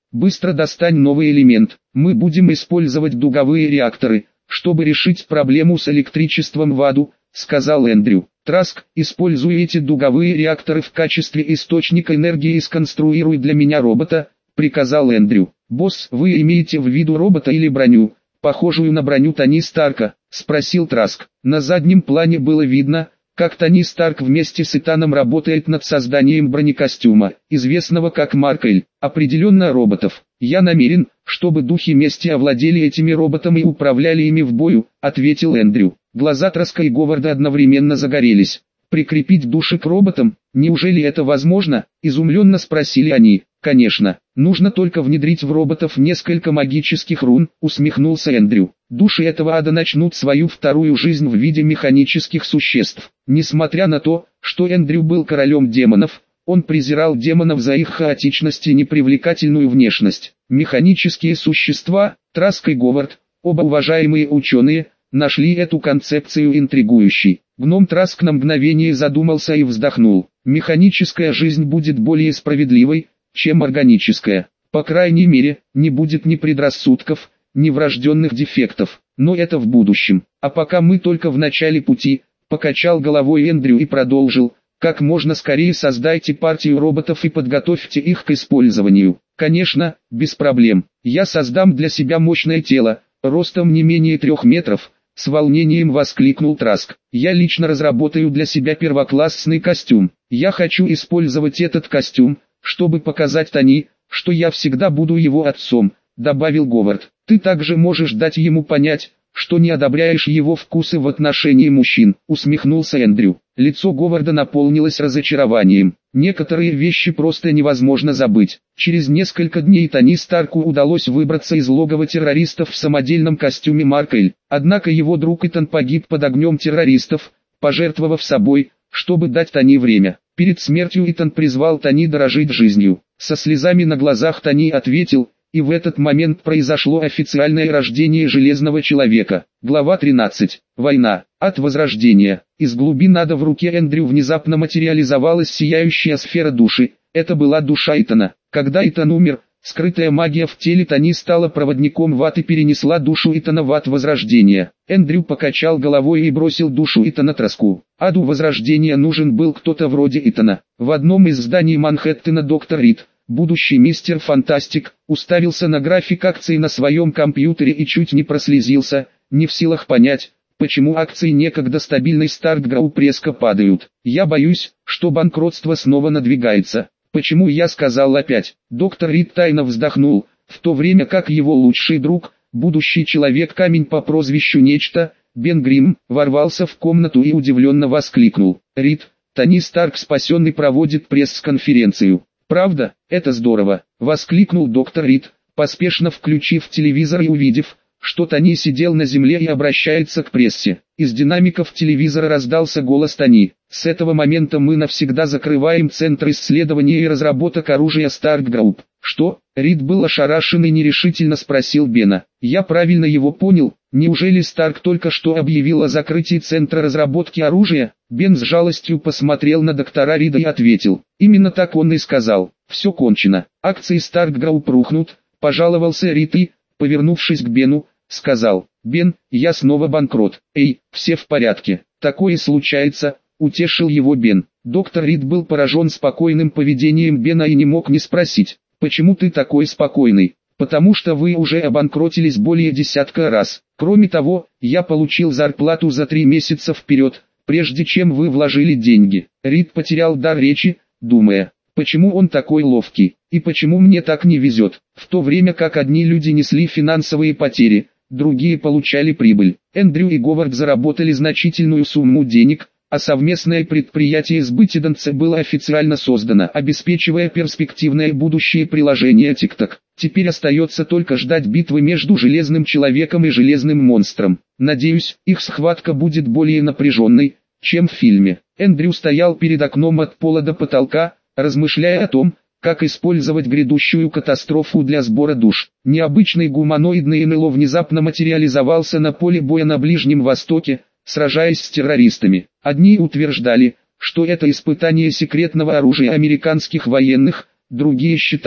Speaker 1: быстро достань новый элемент. Мы будем использовать дуговые реакторы, чтобы решить проблему с электричеством в аду, сказал Эндрю. Траск, используй эти дуговые реакторы в качестве источника энергии и сконструируй для меня робота, приказал Эндрю. Босс, вы имеете в виду робота или броню, похожую на броню Тони Старка, спросил Траск. На заднем плане было видно, как Тони Старк вместе с Итаном работает над созданием бронекостюма, известного как Маркель, определенно роботов. Я намерен, чтобы духи мести овладели этими роботами и управляли ими в бою, ответил Эндрю. Глаза Траска и Говарда одновременно загорелись. Прикрепить души к роботам, неужели это возможно? Изумленно спросили они. Конечно, нужно только внедрить в роботов несколько магических рун, усмехнулся Эндрю. Души этого ада начнут свою вторую жизнь в виде механических существ. Несмотря на то, что Эндрю был королем демонов, он презирал демонов за их хаотичность и непривлекательную внешность. Механические существа, Траск и Говард, оба уважаемые ученые, нашли эту концепцию интригующей. Гном Траск на мгновение задумался и вздохнул. Механическая жизнь будет более справедливой, чем органическая. По крайней мере, не будет ни предрассудков, ни врожденных дефектов. Но это в будущем. А пока мы только в начале пути, покачал головой Эндрю и продолжил. Как можно скорее создайте партию роботов и подготовьте их к использованию. Конечно, без проблем. Я создам для себя мощное тело, ростом не менее 3 метров. С волнением воскликнул Траск. Я лично разработаю для себя первоклассный костюм. Я хочу использовать этот костюм, чтобы показать Тони, что я всегда буду его отцом, добавил Говард. Ты также можешь дать ему понять, что не одобряешь его вкусы в отношении мужчин, усмехнулся Эндрю. Лицо Говарда наполнилось разочарованием. Некоторые вещи просто невозможно забыть. Через несколько дней Тони Старку удалось выбраться из логова террористов в самодельном костюме Маркель. Однако его друг Итан погиб под огнем террористов, пожертвовав собой, чтобы дать Тони время. Перед смертью Итан призвал Тони дорожить жизнью. Со слезами на глазах Тони ответил, и в этот момент произошло официальное рождение Железного Человека. Глава 13. Война. Ад Возрождения. Из глубин ада в руке Эндрю внезапно материализовалась сияющая сфера души. Это была душа Итана. Когда Итан умер, скрытая магия в теле Тони стала проводником в ад и перенесла душу Итана в ад Возрождения. Эндрю покачал головой и бросил душу Итана Траску. Аду Возрождения нужен был кто-то вроде Итана. В одном из зданий Манхэттена доктор Рид, будущий мистер Фантастик, уставился на график акций на своем компьютере и чуть не прослезился, не в силах понять, почему акции некогда стабильной Stark Group резко падают. Я боюсь, что банкротство снова надвигается. Почему я сказал опять? Доктор Рид тайно вздохнул, в то время как его лучший друг, будущий Человек-камень по прозвищу Нечто, Бен Грим, ворвался в комнату и удивленно воскликнул. Рид, Тони Старк спасенный проводит пресс-конференцию. «Правда, это здорово!» — воскликнул доктор Рид, поспешно включив телевизор и увидев, что Тони сидел на земле и обращается к прессе. Из динамиков телевизора раздался голос Тони. «С этого момента мы навсегда закрываем Центр исследований и разработок оружия Stark Group». «Что?» — Рид был ошарашен и нерешительно спросил Бена. «Я правильно его понял? Неужели Старк только что объявил о закрытии Центра разработки оружия?» Бен с жалостью посмотрел на доктора Рида и ответил. «Именно так он и сказал. Все кончено. Акции Stark Group рухнут», — пожаловался Рид и, повернувшись к Бену, сказал. «Бен, я снова банкрот». «Эй, все в порядке. Такое случается», — утешил его Бен. Доктор Рид был поражен спокойным поведением Бена и не мог не спросить. «Почему ты такой спокойный?» «Потому что вы уже обанкротились более 10 раз. Кроме того, я получил зарплату за 3 месяца вперед, прежде чем вы вложили деньги». Рид потерял дар речи, думая, почему он такой ловкий, и почему мне так не везет. В то время как одни люди несли финансовые потери, другие получали прибыль. Эндрю и Говард заработали значительную сумму денег, а совместное предприятие с Бытиденце было официально создано, обеспечивая перспективное будущее приложения TikTok. Теперь остается только ждать битвы между Железным Человеком и Железным Монстром. Надеюсь, их схватка будет более напряженной, чем в фильме. Эндрю стоял перед окном от пола до потолка, размышляя о том, как использовать грядущую катастрофу для сбора душ. Необычный гуманоидный НЛО внезапно материализовался на поле боя на Ближнем Востоке, сражаясь с террористами. Одни утверждали, что это испытание секретного оружия американских военных, другие считали,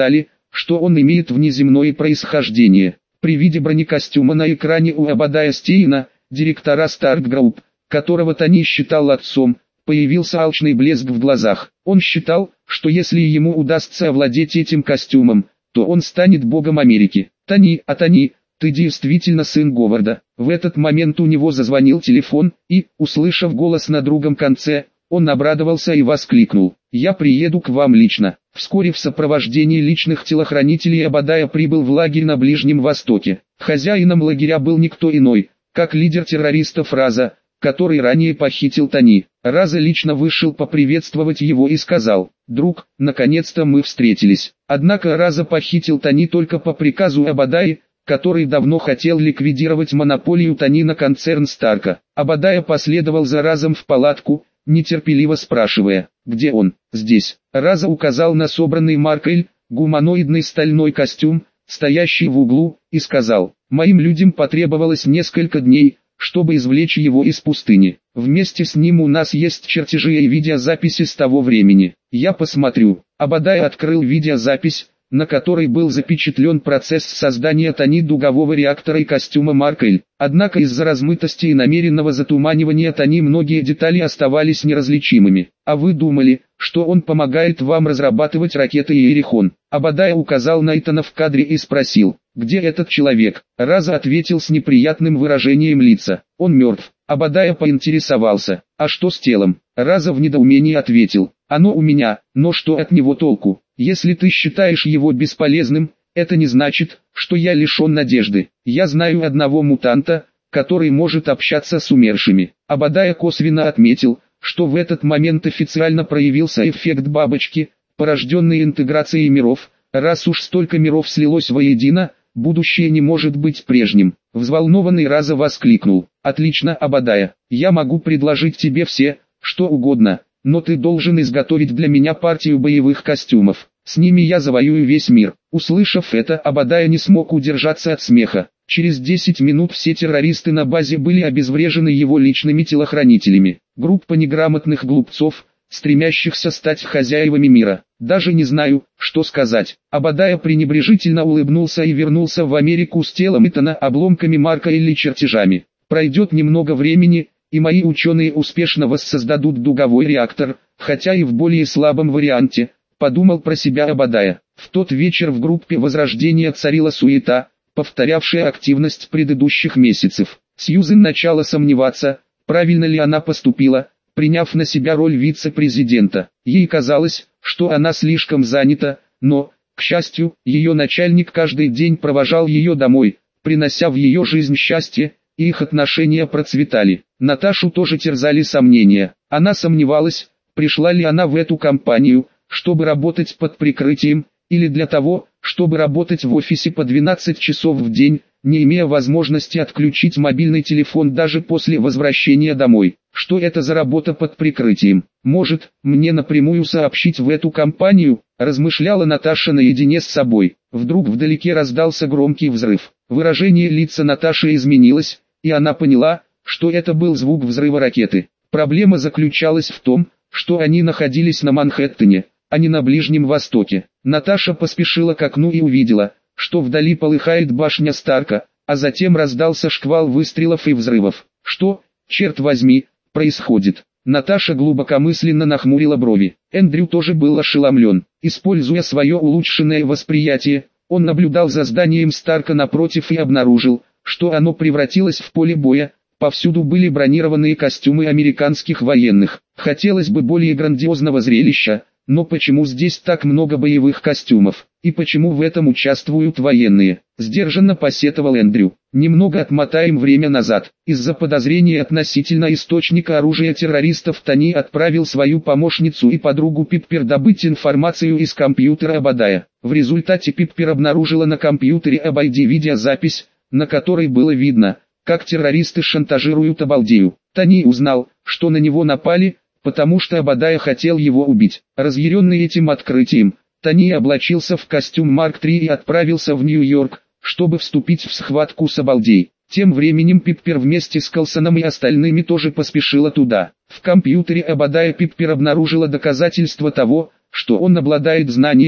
Speaker 1: что он имеет внеземное происхождение. При виде бронекостюма на экране у Обадая Стейна, директора Stark Group, которого Тони считал отцом, появился алчный блеск в глазах. Он считал, что если ему удастся овладеть этим костюмом, то он станет богом Америки. Тони, ты действительно сын Говарда. В этот момент у него зазвонил телефон, и, услышав голос на другом конце, он обрадовался и воскликнул: «Я приеду к вам лично». Вскоре в сопровождении личных телохранителей Обадая прибыл в лагерь на Ближнем Востоке. Хозяином лагеря был никто иной, как лидер террористов Раза, который ранее похитил Тони. Раза лично вышел поприветствовать его и сказал: «Друг, наконец-то мы встретились». Однако Раза похитил Тони только по приказу Обадая, который давно хотел ликвидировать монополию Тони на концерн Старка. Обадая последовал за Разом в палатку, нетерпеливо спрашивая: «Где он?» «Здесь». Раза указал на собранный Маркель, гуманоидный стальной костюм, стоящий в углу, и сказал: «Моим людям потребовалось несколько дней, чтобы извлечь его из пустыни. Вместе с ним у нас есть чертежи и видеозаписи с того времени. Я посмотрю». Обадай открыл видеозапись, на которой был запечатлен процесс создания Тони дугового реактора и костюма Маркель. Однако из-за размытости и намеренного затуманивания Тони многие детали оставались неразличимыми. «А вы думали, что он помогает вам разрабатывать ракеты Иерихон?» Обадай указал на Итана в кадре и спросил: «Где этот человек?» Раза ответил с неприятным выражением лица: «Он мертв». Обадая поинтересовался: «А что с телом?» Раза в недоумении ответил: «Оно у меня, но что от него толку? Если ты считаешь его бесполезным, это не значит, что я лишен надежды. Я знаю одного мутанта, который может общаться с умершими». Обадая косвенно отметил, что в этот момент официально проявился эффект бабочки, порожденный интеграцией миров. Раз уж столько миров слилось воедино, будущее не может быть прежним. Взволнованный Раза воскликнул: «Отлично, Обадая, я могу предложить тебе все, что угодно, но ты должен изготовить для меня партию боевых костюмов. С ними я завоюю весь мир». Услышав это, Обадая не смог удержаться от смеха. Через 10 минут все террористы на базе были обезврежены его личными телохранителями. Группа неграмотных глупцов, стремящихся стать хозяевами мира. «Даже не знаю, что сказать». Обадая пренебрежительно улыбнулся и вернулся в Америку с телом Итана, обломками Марка или чертежами. «Пройдет немного времени, и мои ученые успешно воссоздадут дуговой реактор, хотя и в более слабом варианте», подумал про себя Обадая. В тот вечер в группе Возрождения царила суета, повторявшая активность предыдущих месяцев. Сьюзен начала сомневаться, правильно ли она поступила, приняв на себя роль вице-президента. Ей казалось, что она слишком занята, но, к счастью, ее начальник каждый день провожал ее домой, принося в ее жизнь счастье, и их отношения процветали. Наташу тоже терзали сомнения. Она сомневалась, пришла ли она в эту компанию, чтобы работать под прикрытием, или для того, чтобы работать в офисе по 12 часов в день, не имея возможности отключить мобильный телефон даже после возвращения домой. Что это за работа под прикрытием? Может, мне напрямую сообщить в эту компанию, размышляла Наташа наедине с собой. Вдруг вдалеке раздался громкий взрыв. Выражение лица Наташи изменилось, и она поняла, что это был звук взрыва ракеты. Проблема заключалась в том, что они находились на Манхэттене, а не на Ближнем Востоке. Наташа поспешила к окну и увидела, что вдали полыхает башня Старка, а затем раздался шквал выстрелов и взрывов. Что, черт возьми, происходит? Наташа глубокомысленно нахмурила брови. Эндрю тоже был ошеломлен. Используя свое улучшенное восприятие, он наблюдал за зданием Старка напротив и обнаружил, что оно превратилось в поле боя. Повсюду были бронированные костюмы американских военных. Хотелось бы более грандиозного зрелища, но почему здесь так много боевых костюмов? И почему в этом участвуют военные? Сдержанно посетовал Эндрю. Немного отмотаем время назад. Из-за подозрения относительно источника оружия террористов Тони отправил свою помощницу и подругу Пиппер добыть информацию из компьютера Обадая. В результате Пиппер обнаружила на компьютере Обайди видеозапись, на которой было видно, как террористы шантажируют Обалдею. Тони узнал, что на него напали, потому что Обадая хотел его убить. Разъяренный этим открытием, Тони облачился в костюм Марк III и отправился в Нью-Йорк, чтобы вступить в схватку с Обалдей. Тем временем Пиппер вместе с Колсоном и остальными тоже поспешила туда. В компьютере Обадая Пиппер обнаружила доказательства того, что он обладает знаниями,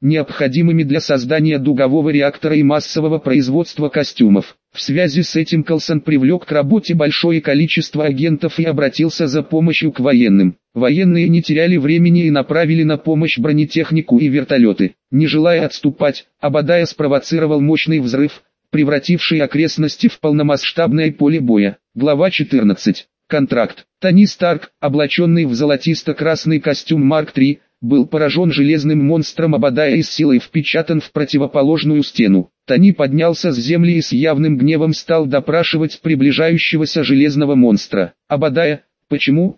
Speaker 1: необходимыми для создания дугового реактора и массового производства костюмов. В связи с этим Колсон привлек к работе большое количество агентов и обратился за помощью к военным. Военные не теряли времени и направили на помощь бронетехнику и вертолеты. Не желая отступать, Обадая спровоцировал мощный взрыв, превративший окрестности в полномасштабное поле боя. Глава 14. Контракт. Тони Старк, облаченный в золотисто-красный костюм Марк III, был поражен железным монстром Обадая и с силой впечатан в противоположную стену. Тони поднялся с земли и с явным гневом стал допрашивать приближающегося железного монстра. Обадая, почему?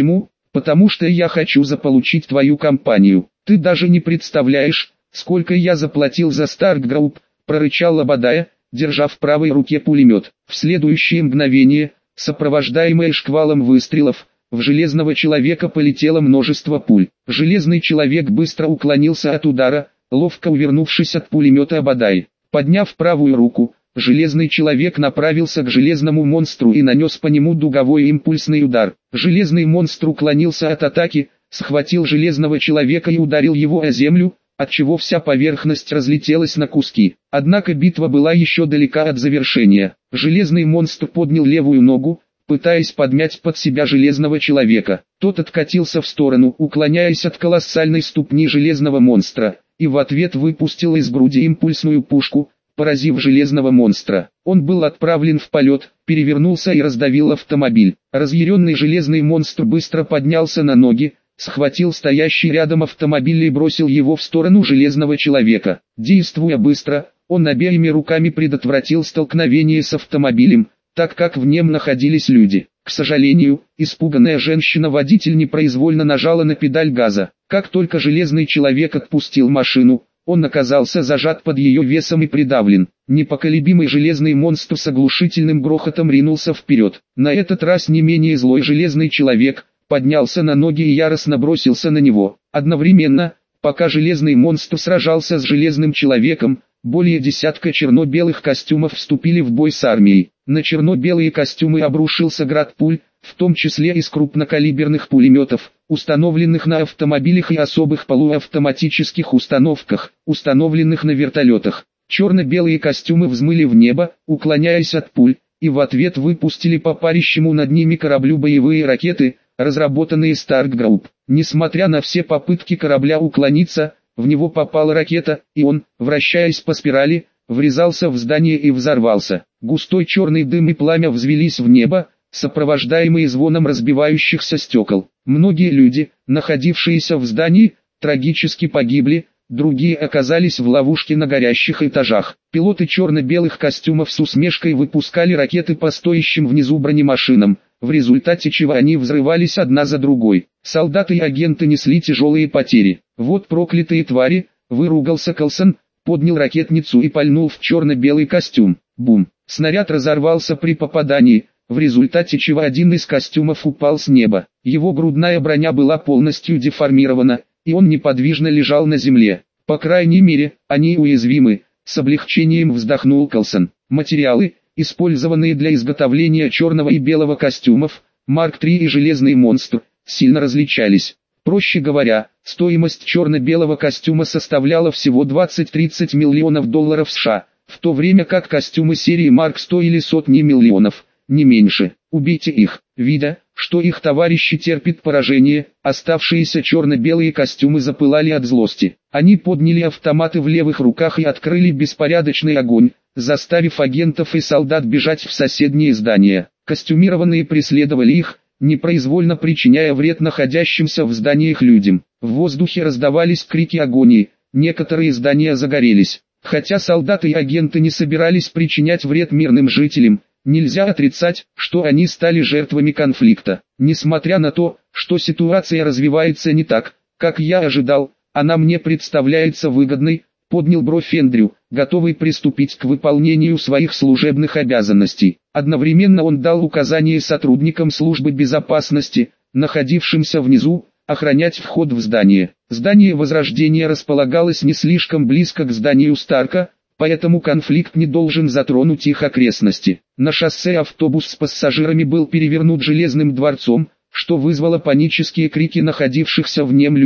Speaker 1: Потому что я хочу заполучить твою компанию. Ты даже не представляешь, сколько я заплатил за Старк Групп, прорычал Обадая, держа в правой руке пулемет. В следующее мгновение, сопровождаемое шквалом выстрелов, в железного человека полетело множество пуль. Железный человек быстро уклонился от удара, ловко увернувшись от пулемета Обадаи. Подняв правую руку, железный человек направился к железному монстру и нанес по нему дуговой импульсный удар. Железный монстр уклонился от атаки, схватил железного человека и ударил его о землю, отчего вся поверхность разлетелась на куски. Однако битва была еще далека от завершения. Железный монстр поднял левую ногу, пытаясь подмять под себя железного человека. Тот откатился в сторону, уклоняясь от колоссальной ступни железного монстра, и в ответ выпустил из груди импульсную пушку, поразив железного монстра. Он был отправлен в полет, перевернулся и раздавил автомобиль. Разъяренный железный монстр быстро поднялся на ноги, схватил стоящий рядом автомобиль и бросил его в сторону железного человека. Действуя быстро, он обеими руками предотвратил столкновение с автомобилем, так как в нем находились люди. К сожалению, испуганная женщина-водитель непроизвольно нажала на педаль газа. Как только железный человек отпустил машину, он оказался зажат под ее весом и придавлен. Непоколебимый железный монстр с оглушительным грохотом ринулся вперед. На этот раз не менее злой железный человек поднялся на ноги и яростно бросился на него. Одновременно, пока железный монстр сражался с железным человеком, более десятка черно-белых костюмов вступили в бой с армией. На черно-белые костюмы обрушился град пуль, в том числе из крупнокалиберных пулеметов, установленных на автомобилях и особых полуавтоматических установках, установленных на вертолетах. Черно-белые костюмы взмыли в небо, уклоняясь от пуль, и в ответ выпустили по парящему над ними кораблю боевые ракеты, разработанные Stark Group. Несмотря на все попытки корабля уклониться, в него попала ракета, и он, вращаясь по спирали, врезался в здание и взорвался. Густой черный дым и пламя взвелись в небо, сопровождаемые звоном разбивающихся стекол. Многие люди, находившиеся в здании, трагически погибли, другие оказались в ловушке на горящих этажах. Пилоты черно-белых костюмов с усмешкой выпускали ракеты по стоящим внизу бронемашинам, в результате чего они взрывались одна за другой. Солдаты и агенты несли тяжелые потери. «Вот проклятые твари!» — выругался Колсон, поднял ракетницу и пальнул в черно-белый костюм. Бум! Снаряд разорвался при попадании, в результате чего один из костюмов упал с неба. Его грудная броня была полностью деформирована, и он неподвижно лежал на земле. По крайней мере, они уязвимы, с облегчением вздохнул Колсон. Материалы, использованные для изготовления черного и белого костюмов, Марк III и Железный монстр, сильно различались. Проще говоря, стоимость черно-белого костюма составляла всего 20-30 миллионов долларов США, в то время как костюмы серии Марк стоили сотни миллионов, не меньше. Убейте их. Видя, что их товарищи терпят поражение, оставшиеся черно-белые костюмы запылали от злости. Они подняли автоматы в левых руках и открыли беспорядочный огонь, заставив агентов и солдат бежать в соседние здания. Костюмированные преследовали их, непроизвольно причиняя вред находящимся в зданиях людям. В воздухе раздавались крики агонии, некоторые здания загорелись. Хотя солдаты и агенты не собирались причинять вред мирным жителям, нельзя отрицать, что они стали жертвами конфликта. Несмотря на то, что ситуация развивается не так, как я ожидал, она мне представляется выгодной, поднял бровь Эндрю, готовый приступить к выполнению своих служебных обязанностей. Одновременно он дал указание сотрудникам службы безопасности, находившимся внизу, охранять вход в здание. Здание Возрождения располагалось не слишком близко к зданию Старка, поэтому конфликт не должен затронуть их окрестности. На шоссе автобус с пассажирами был перевернут Железным дворцом, что вызвало панические крики находившихся в нем людей.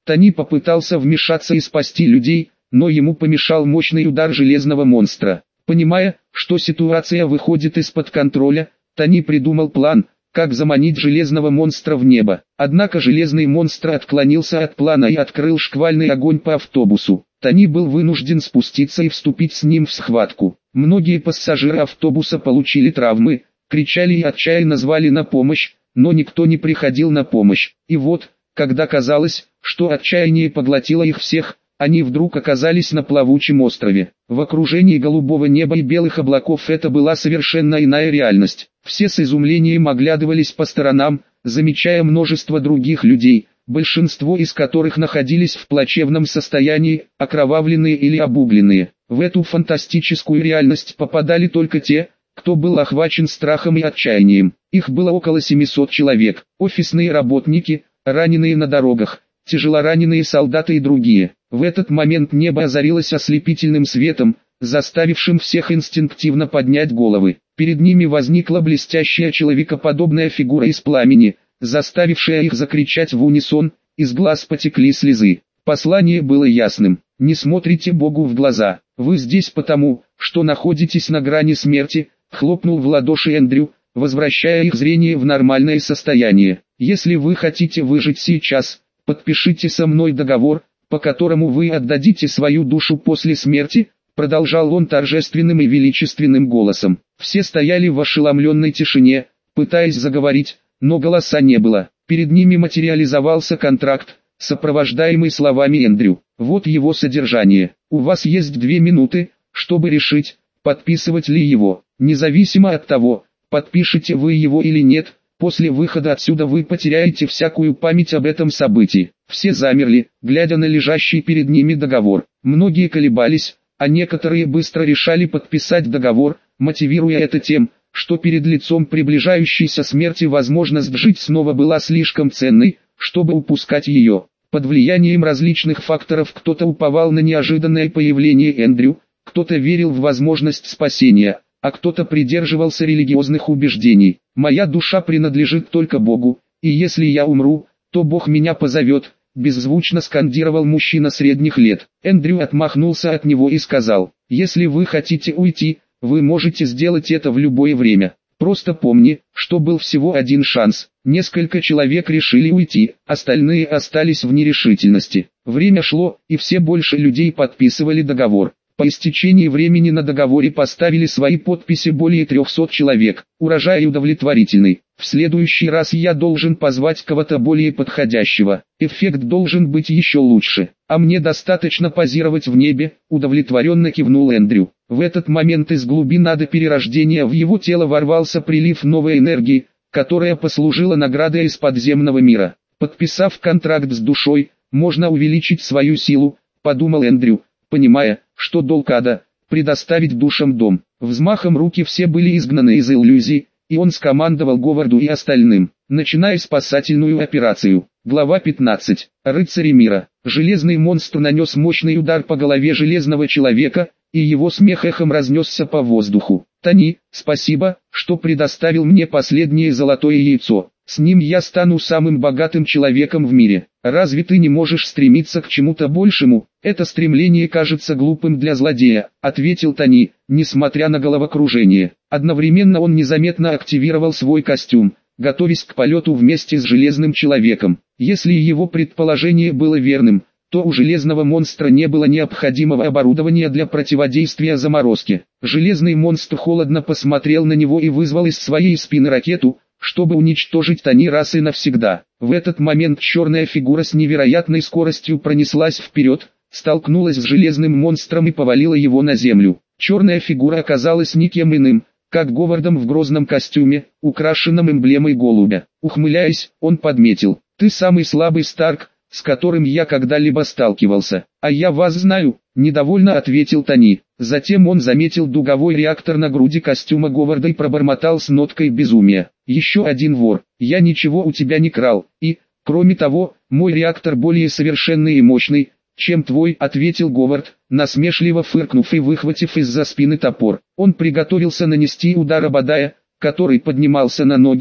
Speaker 1: Тони попытался вмешаться и спасти людей, но ему помешал мощный удар железного монстра. Понимая, что ситуация выходит из-под контроля, Тони придумал план, как заманить железного монстра в небо. Однако железный монстр отклонился от плана и открыл шквальный огонь по автобусу. Тони был вынужден спуститься и вступить с ним в схватку. Многие пассажиры автобуса получили травмы, кричали и отчаянно звали на помощь, но никто не приходил на помощь. И вот, когда казалось, что отчаяние поглотило их всех, они вдруг оказались на плавучем острове. В окружении голубого неба и белых облаков это была совершенно иная реальность. Все с изумлением оглядывались по сторонам, замечая множество других людей, большинство из которых находились в плачевном состоянии, окровавленные или обугленные. В эту фантастическую реальность попадали только те, кто был охвачен страхом и отчаянием. Их было около 700 человек: офисные работники, раненые на дорогах, тяжелораненые солдаты и другие. В этот момент небо озарилось ослепительным светом, заставившим всех инстинктивно поднять головы. Перед ними возникла блестящая человекоподобная фигура из пламени, заставившая их закричать в унисон, из глаз потекли слезы. Послание было ясным: не смотрите Богу в глаза, вы здесь потому, что находитесь на грани смерти. Хлопнул в ладоши Эндрю, возвращая их зрение в нормальное состояние. Если вы хотите выжить сейчас, подпишите со мной договор, по которому вы отдадите свою душу после смерти, продолжал он торжественным и величественным голосом. Все стояли в ошеломленной тишине, пытаясь заговорить, но голоса не было. Перед ними материализовался контракт, сопровождаемый словами Эндрю. Вот его содержание: у вас есть 2 минуты, чтобы решить, подписывать ли его. Независимо от того, подпишете вы его или нет, после выхода отсюда вы потеряете всякую память об этом событии. Все замерли, глядя на лежащий перед ними договор. Многие колебались, а некоторые быстро решали подписать договор, мотивируя это тем, что перед лицом приближающейся смерти возможность жить снова была слишком ценной, чтобы упускать ее. Под влиянием различных факторов кто-то уповал на неожиданное появление Эндрю, кто-то верил в возможность спасения, а кто-то придерживался религиозных убеждений. «Моя душа принадлежит только Богу, и если я умру, то Бог меня позовет», — беззвучно скандировал мужчина средних лет. Эндрю отмахнулся от него и сказал: «Если вы хотите уйти, вы можете сделать это в любое время. Просто помни, что был всего один шанс». Несколько человек решили уйти, остальные остались в нерешительности. Время шло, и все больше людей подписывали договор. По истечении времени на договоре поставили свои подписи более 300 человек. Урожай удовлетворительный. В следующий раз я должен позвать кого-то более подходящего. Эффект должен быть еще лучше. А мне достаточно позировать в небе, удовлетворенно кивнул Эндрю. В этот момент из глубин ада перерождения в его тело ворвался прилив новой энергии, которая послужила наградой из подземного мира. Подписав контракт с душой, можно увеличить свою силу, подумал Эндрю, понимая, что долг ада – предоставить душам дом. Взмахом руки все были изгнаны из иллюзий, и он скомандовал Говарду и остальным: начинай спасательную операцию. Глава 15. Рыцари мира. Железный монстр нанес мощный удар по голове железного человека, и его смех эхом разнесся по воздуху. «Тони, спасибо, что предоставил мне последнее золотое яйцо. С ним я стану самым богатым человеком в мире. Разве ты не можешь стремиться к чему-то большему?» «Это стремление кажется глупым для злодея», — ответил Тони, несмотря на головокружение. Одновременно он незаметно активировал свой костюм, готовясь к полету вместе с железным человеком. Если его предположение было верным, то у железного монстра не было необходимого оборудования для противодействия заморозке. Железный монстр холодно посмотрел на него и вызвал из своей спины ракету, чтобы уничтожить Тони раз и навсегда. В этот момент черная фигура с невероятной скоростью пронеслась вперед, столкнулась с железным монстром и повалила его на землю. Черная фигура оказалась никем иным, как Говардом в грозном костюме, украшенном эмблемой голубя. Ухмыляясь, он подметил: «Ты самый слабый Старк, с которым я когда-либо сталкивался». «А я вас знаю», — недовольно ответил Тони. Затем он заметил дуговой реактор на груди костюма Говарда и пробормотал с ноткой безумия: «Еще один вор. Я ничего у тебя не крал, и, кроме того, мой реактор более совершенный и мощный, чем твой», — ответил Говард, насмешливо фыркнув и выхватив из-за спины топор. Он приготовился нанести удар Обадая, который поднимался на ноги,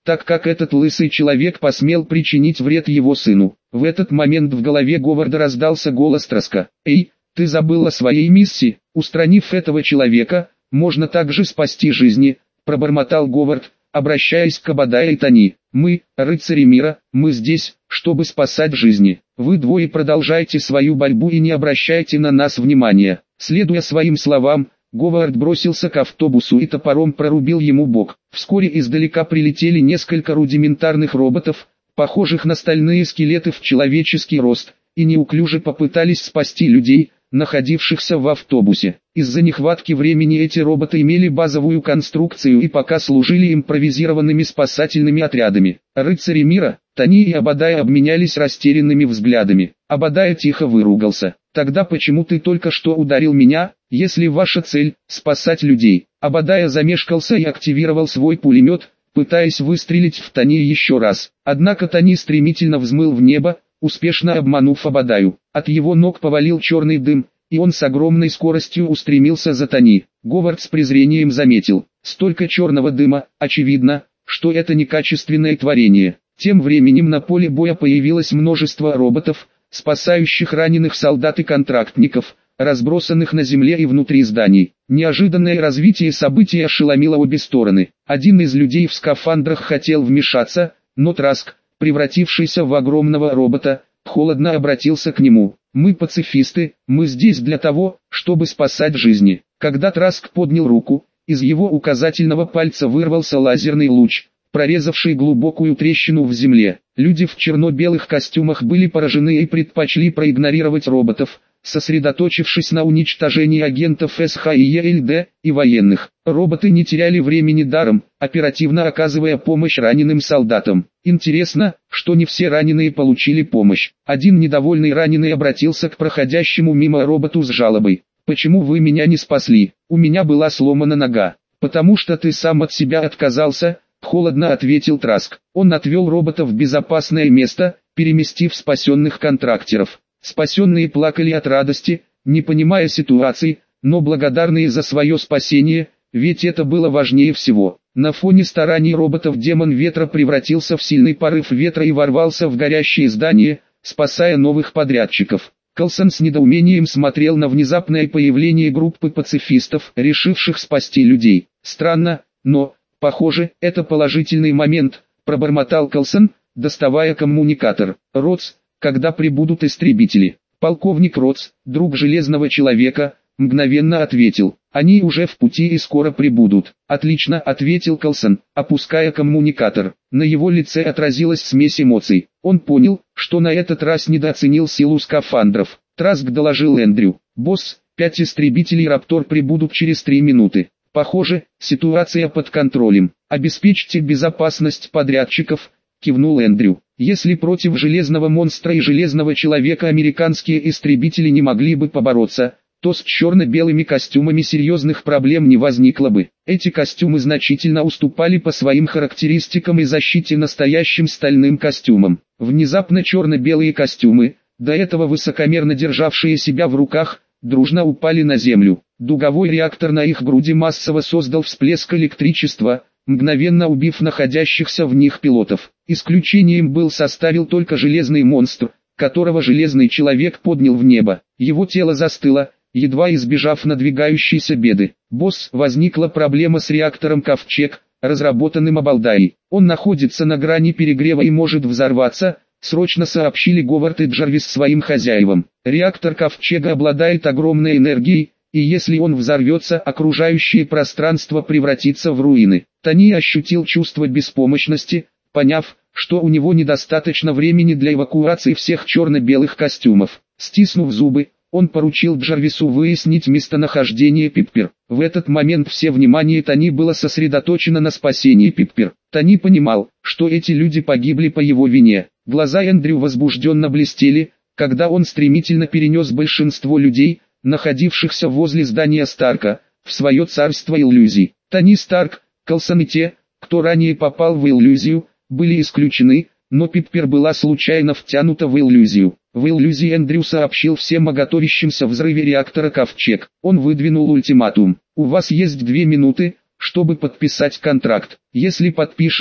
Speaker 1: так как этот лысый человек посмел причинить вред его сыну. В этот момент в голове Говарда раздался голос Траска. «Эй, ты забыл о своей миссии? Устранив этого человека, можно также спасти жизни», — пробормотал Говард, обращаясь к Обадае и Тони. «Мы, рыцари мира, мы здесь, чтобы спасать жизни. Вы двое продолжайте свою борьбу и не обращайте на нас внимания». Следуя своим словам, Говард бросился к автобусу и топором прорубил ему бок. Вскоре издалека прилетели несколько рудиментарных роботов, похожих на стальные скелеты в человеческий рост, и неуклюже попытались спасти людей, находившихся в автобусе. Из-за нехватки времени эти роботы имели базовую конструкцию и пока служили импровизированными спасательными отрядами. Рыцари мира, Тони и Обадая обменялись растерянными взглядами. Обадая тихо выругался. «Тогда почему ты только что ударил меня, если ваша цель – спасать людей?» Обадая замешкался и активировал свой пулемет, пытаясь выстрелить в Тони еще раз. Однако Тони стремительно взмыл в небо, успешно обманув Обадаю. От его ног повалил черный дым, и он с огромной скоростью устремился за Тони. Говард с презрением заметил: «Столько черного дыма, очевидно, что это некачественное творение». Тем временем на поле боя появилось множество роботов, спасающих раненых солдат и контрактников, разбросанных на земле и внутри зданий. Неожиданное развитие событий ошеломило обе стороны. Один из людей в скафандрах хотел вмешаться, но Траск, превратившийся в огромного робота, холодно обратился к нему: «Мы пацифисты, мы здесь для того, чтобы спасать жизни». Когда Траск поднял руку, из его указательного пальца вырвался лазерный луч, прорезавший глубокую трещину в земле. Люди в черно-белых костюмах были поражены и предпочли проигнорировать роботов, сосредоточившись на уничтожении агентов СХИЕЛД и военных. Роботы не теряли времени даром, оперативно оказывая помощь раненым солдатам. Интересно, что не все раненые получили помощь. Один недовольный раненый обратился к проходящему мимо роботу с жалобой: «Почему вы меня не спасли? У меня была сломана нога». «Потому что ты сам от себя отказался», — холодно ответил Траск. Он отвел робота в безопасное место, переместив спасенных контрактеров. Спасенные плакали от радости, не понимая ситуации, но благодарные за свое спасение, ведь это было важнее всего. На фоне стараний роботов демон ветра превратился в сильный порыв ветра и ворвался в горящее здание, спасая новых подрядчиков. Калсон с недоумением смотрел на внезапное появление группы пацифистов, решивших спасти людей. «Странно, но, похоже, это положительный момент», — пробормотал Калсон, доставая коммуникатор. «Ротс, когда прибудут истребители?» Полковник Ротс, друг Железного Человека, мгновенно ответил: «Они уже в пути и скоро прибудут». «Отлично», — ответил Калсон, опуская коммуникатор. На его лице отразилась смесь эмоций. Он понял, что на этот раз недооценил силу скафандров. Траск доложил Эндрю: «Босс, 5 истребителей Раптор прибудут через 3 минуты. Похоже, ситуация под контролем. Обеспечьте безопасность подрядчиков», — кивнул Эндрю. «Если против Железного Монстра и Железного Человека американские истребители не могли бы побороться, то с черно-белыми костюмами серьезных проблем не возникло бы. Эти костюмы значительно уступали по своим характеристикам и защите настоящим стальным костюмам. Внезапно черно-белые костюмы, до этого высокомерно державшие себя в руках, дружно упали на землю. Дуговой реактор на их груди массово создал всплеск электричества, мгновенно убив находящихся в них пилотов. Исключением был составил только Железный Монстр, которого Железный Человек поднял в небо. Его тело застыло, едва избежав надвигающейся беды. «Босс, возникла проблема с реактором Ковчег, разработанным Обалдаей. Он находится на грани перегрева и может взорваться», — срочно сообщили Говард и Джарвис своим хозяевам. «Реактор Ковчега обладает огромной энергией, и если он взорвется, окружающее пространство превратится в руины». Тони ощутил чувство беспомощности, поняв, что у него недостаточно времени для эвакуации всех черно-белых костюмов. Стиснув зубы, он поручил Джарвису выяснить местонахождение Пиппер. В этот момент все внимание Тони было сосредоточено на спасении Пиппер. Тони понимал, что эти люди погибли по его вине. Глаза Эндрю возбужденно блестели, когда он стремительно перенес большинство людей, находившихся возле здания Старка, в свое царство иллюзий. Тони Старк, Калсон и те, кто ранее попал в иллюзию, были исключены, но Пиппер была случайно втянута в иллюзию. В иллюзии Эндрю сообщил всем о готовящемся взрыве реактора Ковчег. Он выдвинул ультиматум: «У вас есть 2 минуты, чтобы подписать контракт. Если подпишете,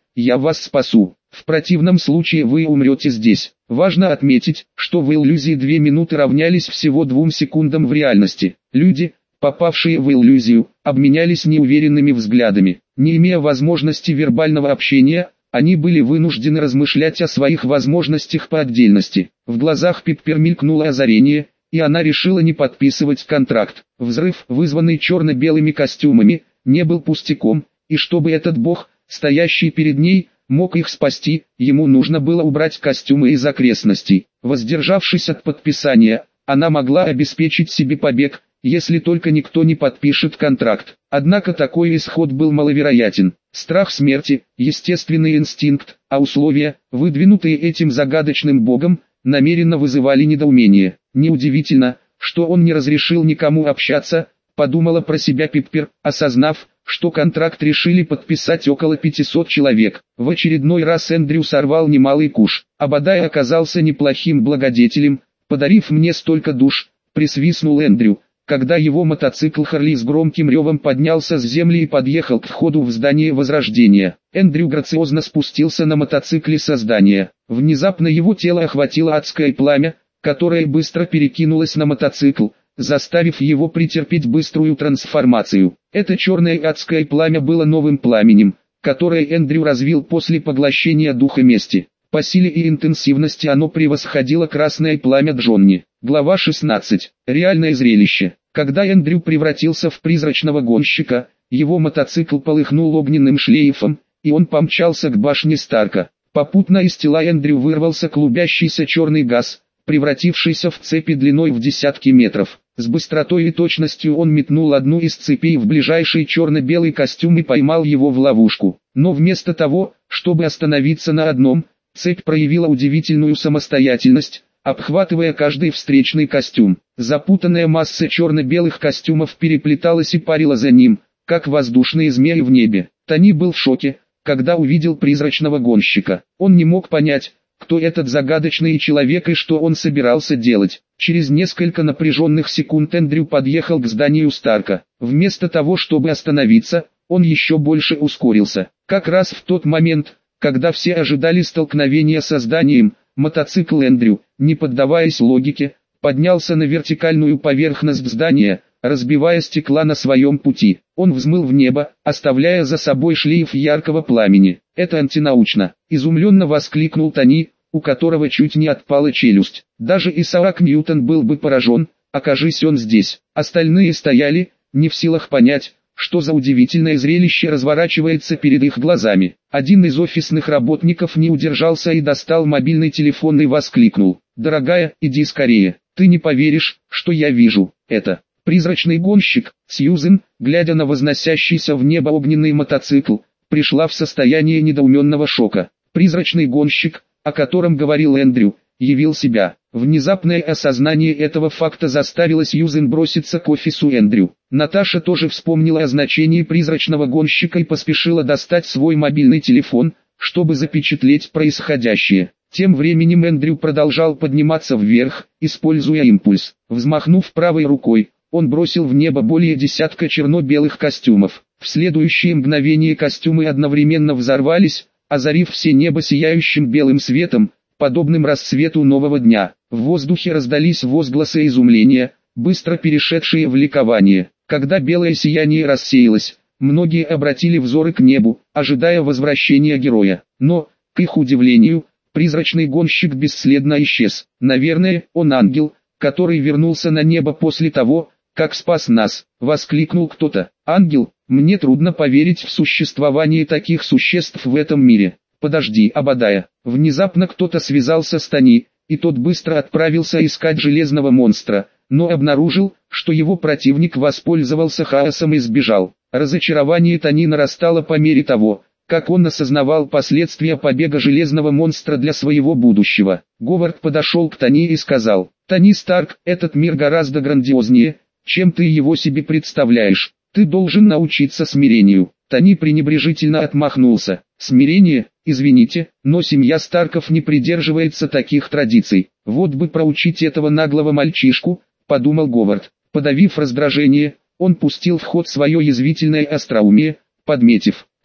Speaker 1: я вас спасу. В противном случае вы умрете здесь. Важно отметить, что в иллюзии 2 минуты равнялись всего 2 секундам в реальности. Люди, попавшие в иллюзию, обменялись неуверенными взглядами. Не имея возможности вербального общения, они были вынуждены размышлять о своих возможностях по отдельности. В глазах Пиппер мелькнуло озарение, и она решила не подписывать контракт. Взрыв, вызванный черно-белыми костюмами, не был пустяком, и чтобы этот бог, стоящий перед ней, мог их спасти, ему нужно было убрать костюмы из окрестностей. Воздержавшись от подписания, она могла обеспечить себе побег, если только никто не подпишет контракт. Однако такой исход был маловероятен. Страх смерти – естественный инстинкт, а условия, выдвинутые этим загадочным богом, намеренно вызывали недоумение. Неудивительно, что он не разрешил никому общаться, подумала про себя Пиппер, осознав, что контракт решили подписать около 500 человек. В очередной раз Эндрю сорвал немалый куш. Обадай оказался неплохим благодетелем, подарив мне столько душ, присвистнул Эндрю, когда его мотоцикл Харли с громким ревом поднялся с земли и подъехал к входу в здание Возрождения. Эндрю грациозно спустился на мотоцикле со здания. Внезапно его тело охватило адское пламя, которое быстро перекинулось на мотоцикл, заставив его претерпеть быструю трансформацию. Это черное адское пламя было новым пламенем, которое Эндрю развил после поглощения духа мести. По силе и интенсивности оно превосходило красное пламя Джонни. Глава 16. Реальное зрелище. Когда Эндрю превратился в призрачного гонщика, его мотоцикл полыхнул огненным шлейфом, и он помчался к башне Старка. Попутно из тела Эндрю вырвался клубящийся черный газ, превратившийся в цепи длиной в десятки метров. С быстротой и точностью он метнул одну из цепей в ближайший черно-белый костюм и поймал его в ловушку. Но вместо того, чтобы остановиться на одном, цепь проявила удивительную самостоятельность, обхватывая каждый встречный костюм. Запутанная масса черно-белых костюмов переплеталась и парила за ним, как воздушные змеи в небе. Тони был в шоке, когда увидел призрачного гонщика. Он не мог понять, кто этот загадочный человек и что он собирался делать. Через несколько напряженных секунд Эндрю подъехал к зданию Старка. Вместо того, чтобы остановиться, он еще больше ускорился. Как раз в тот момент, когда все ожидали столкновения со зданием, мотоцикл Эндрю, не поддаваясь логике, поднялся на вертикальную поверхность здания, разбивая стекла на своем пути. Он взмыл в небо, оставляя за собой шлейф яркого пламени. «Это антинаучно!» – изумленно воскликнул Тони, у которого чуть не отпала челюсть. Даже Исаак Ньютон был бы поражен, окажись он здесь. Остальные стояли, не в силах понять, что за удивительное зрелище разворачивается перед их глазами. Один из офисных работников не удержался и достал мобильный телефон и воскликнул: «Дорогая, иди скорее, ты не поверишь, что я вижу, это...» Призрачный гонщик, Сьюзен, глядя на возносящийся в небо огненный мотоцикл, пришла в состояние недоуменного шока. Призрачный гонщик, о котором говорил Эндрю, явил себя. Внезапное осознание этого факта заставило Сьюзен броситься к офису Эндрю. Наташа тоже вспомнила о значении призрачного гонщика и поспешила достать свой мобильный телефон, чтобы запечатлеть происходящее. Тем временем Эндрю продолжал подниматься вверх, используя импульс. Взмахнув правой рукой, он бросил в небо более десятка черно-белых костюмов. В следующее мгновение костюмы одновременно взорвались, озарив все небо сияющим белым светом, подобным рассвету нового дня. В воздухе раздались возгласы изумления, быстро перешедшие в ликование. Когда белое сияние рассеялось, многие обратили взоры к небу, ожидая возвращения героя. Но, к их удивлению, призрачный гонщик бесследно исчез. «Наверное, он ангел, который вернулся на небо после того, как спас нас», — воскликнул кто-то. «Ангел? Мне трудно поверить в существование таких существ в этом мире. Подожди, Обадая». Внезапно кто-то связался с Тони, и тот быстро отправился искать железного монстра, но обнаружил, что его противник воспользовался хаосом и сбежал. Разочарование Тони нарастало по мере того, как он осознавал последствия побега железного монстра для своего будущего. Говард подошел к Тони и сказал: «Тони Старк, этот мир гораздо грандиознее, чем ты его себе представляешь. Ты должен научиться смирению». Тони пренебрежительно отмахнулся. «Смирение? Извините, но семья Старков не придерживается таких традиций. Вот бы проучить этого наглого мальчишку», — подумал Говард. Подавив раздражение, он пустил в ход свое язвительное остроумие, подметив: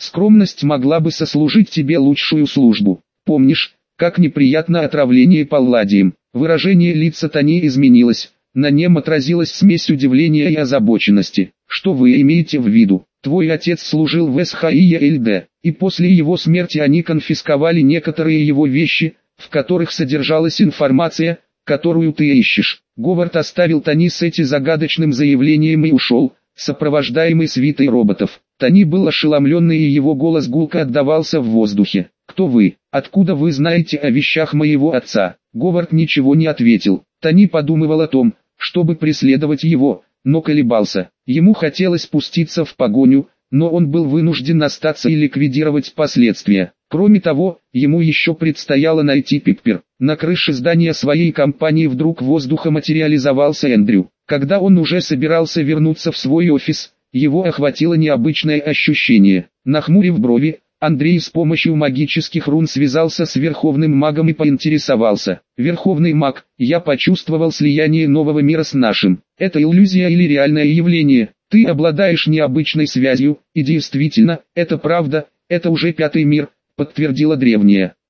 Speaker 1: Скромность могла бы сослужить тебе лучшую службу. Помнишь, как неприятно отравление палладием? Выражение лица Тони изменилось. На нем отразилась смесь удивления и озабоченности. Что вы имеете в виду? Твой отец служил в СХИЕЛД, и после его смерти они конфисковали некоторые его вещи, в которых содержалась информация, которую ты ищешь. Говард оставил Тони с этим загадочным заявлением и ушел, сопровождаемый свитой роботов. Тони был ошеломленный, и его голос гулко отдавался в воздухе. «Кто вы? Откуда вы знаете о вещах моего отца?» Говард ничего не ответил. Тони подумывал о том, чтобы преследовать его, но колебался. Ему хотелось спуститься в погоню, но он был вынужден остаться и ликвидировать последствия. Кроме того, ему еще предстояло найти Пиппер. На крыше здания своей компании вдруг воздухом материализовался Эндрю. Когда он уже собирался вернуться в свой офис, его охватило необычное ощущение. Нахмурив брови, Андрей с помощью магических рун связался с Верховным Магом и поинтересовался. «Верховный Маг, я почувствовал слияние нового мира с нашим. Это иллюзия или реальное явление? Ты обладаешь необычной связью, и действительно, это правда, это уже пятый мир», подтвердила древняя.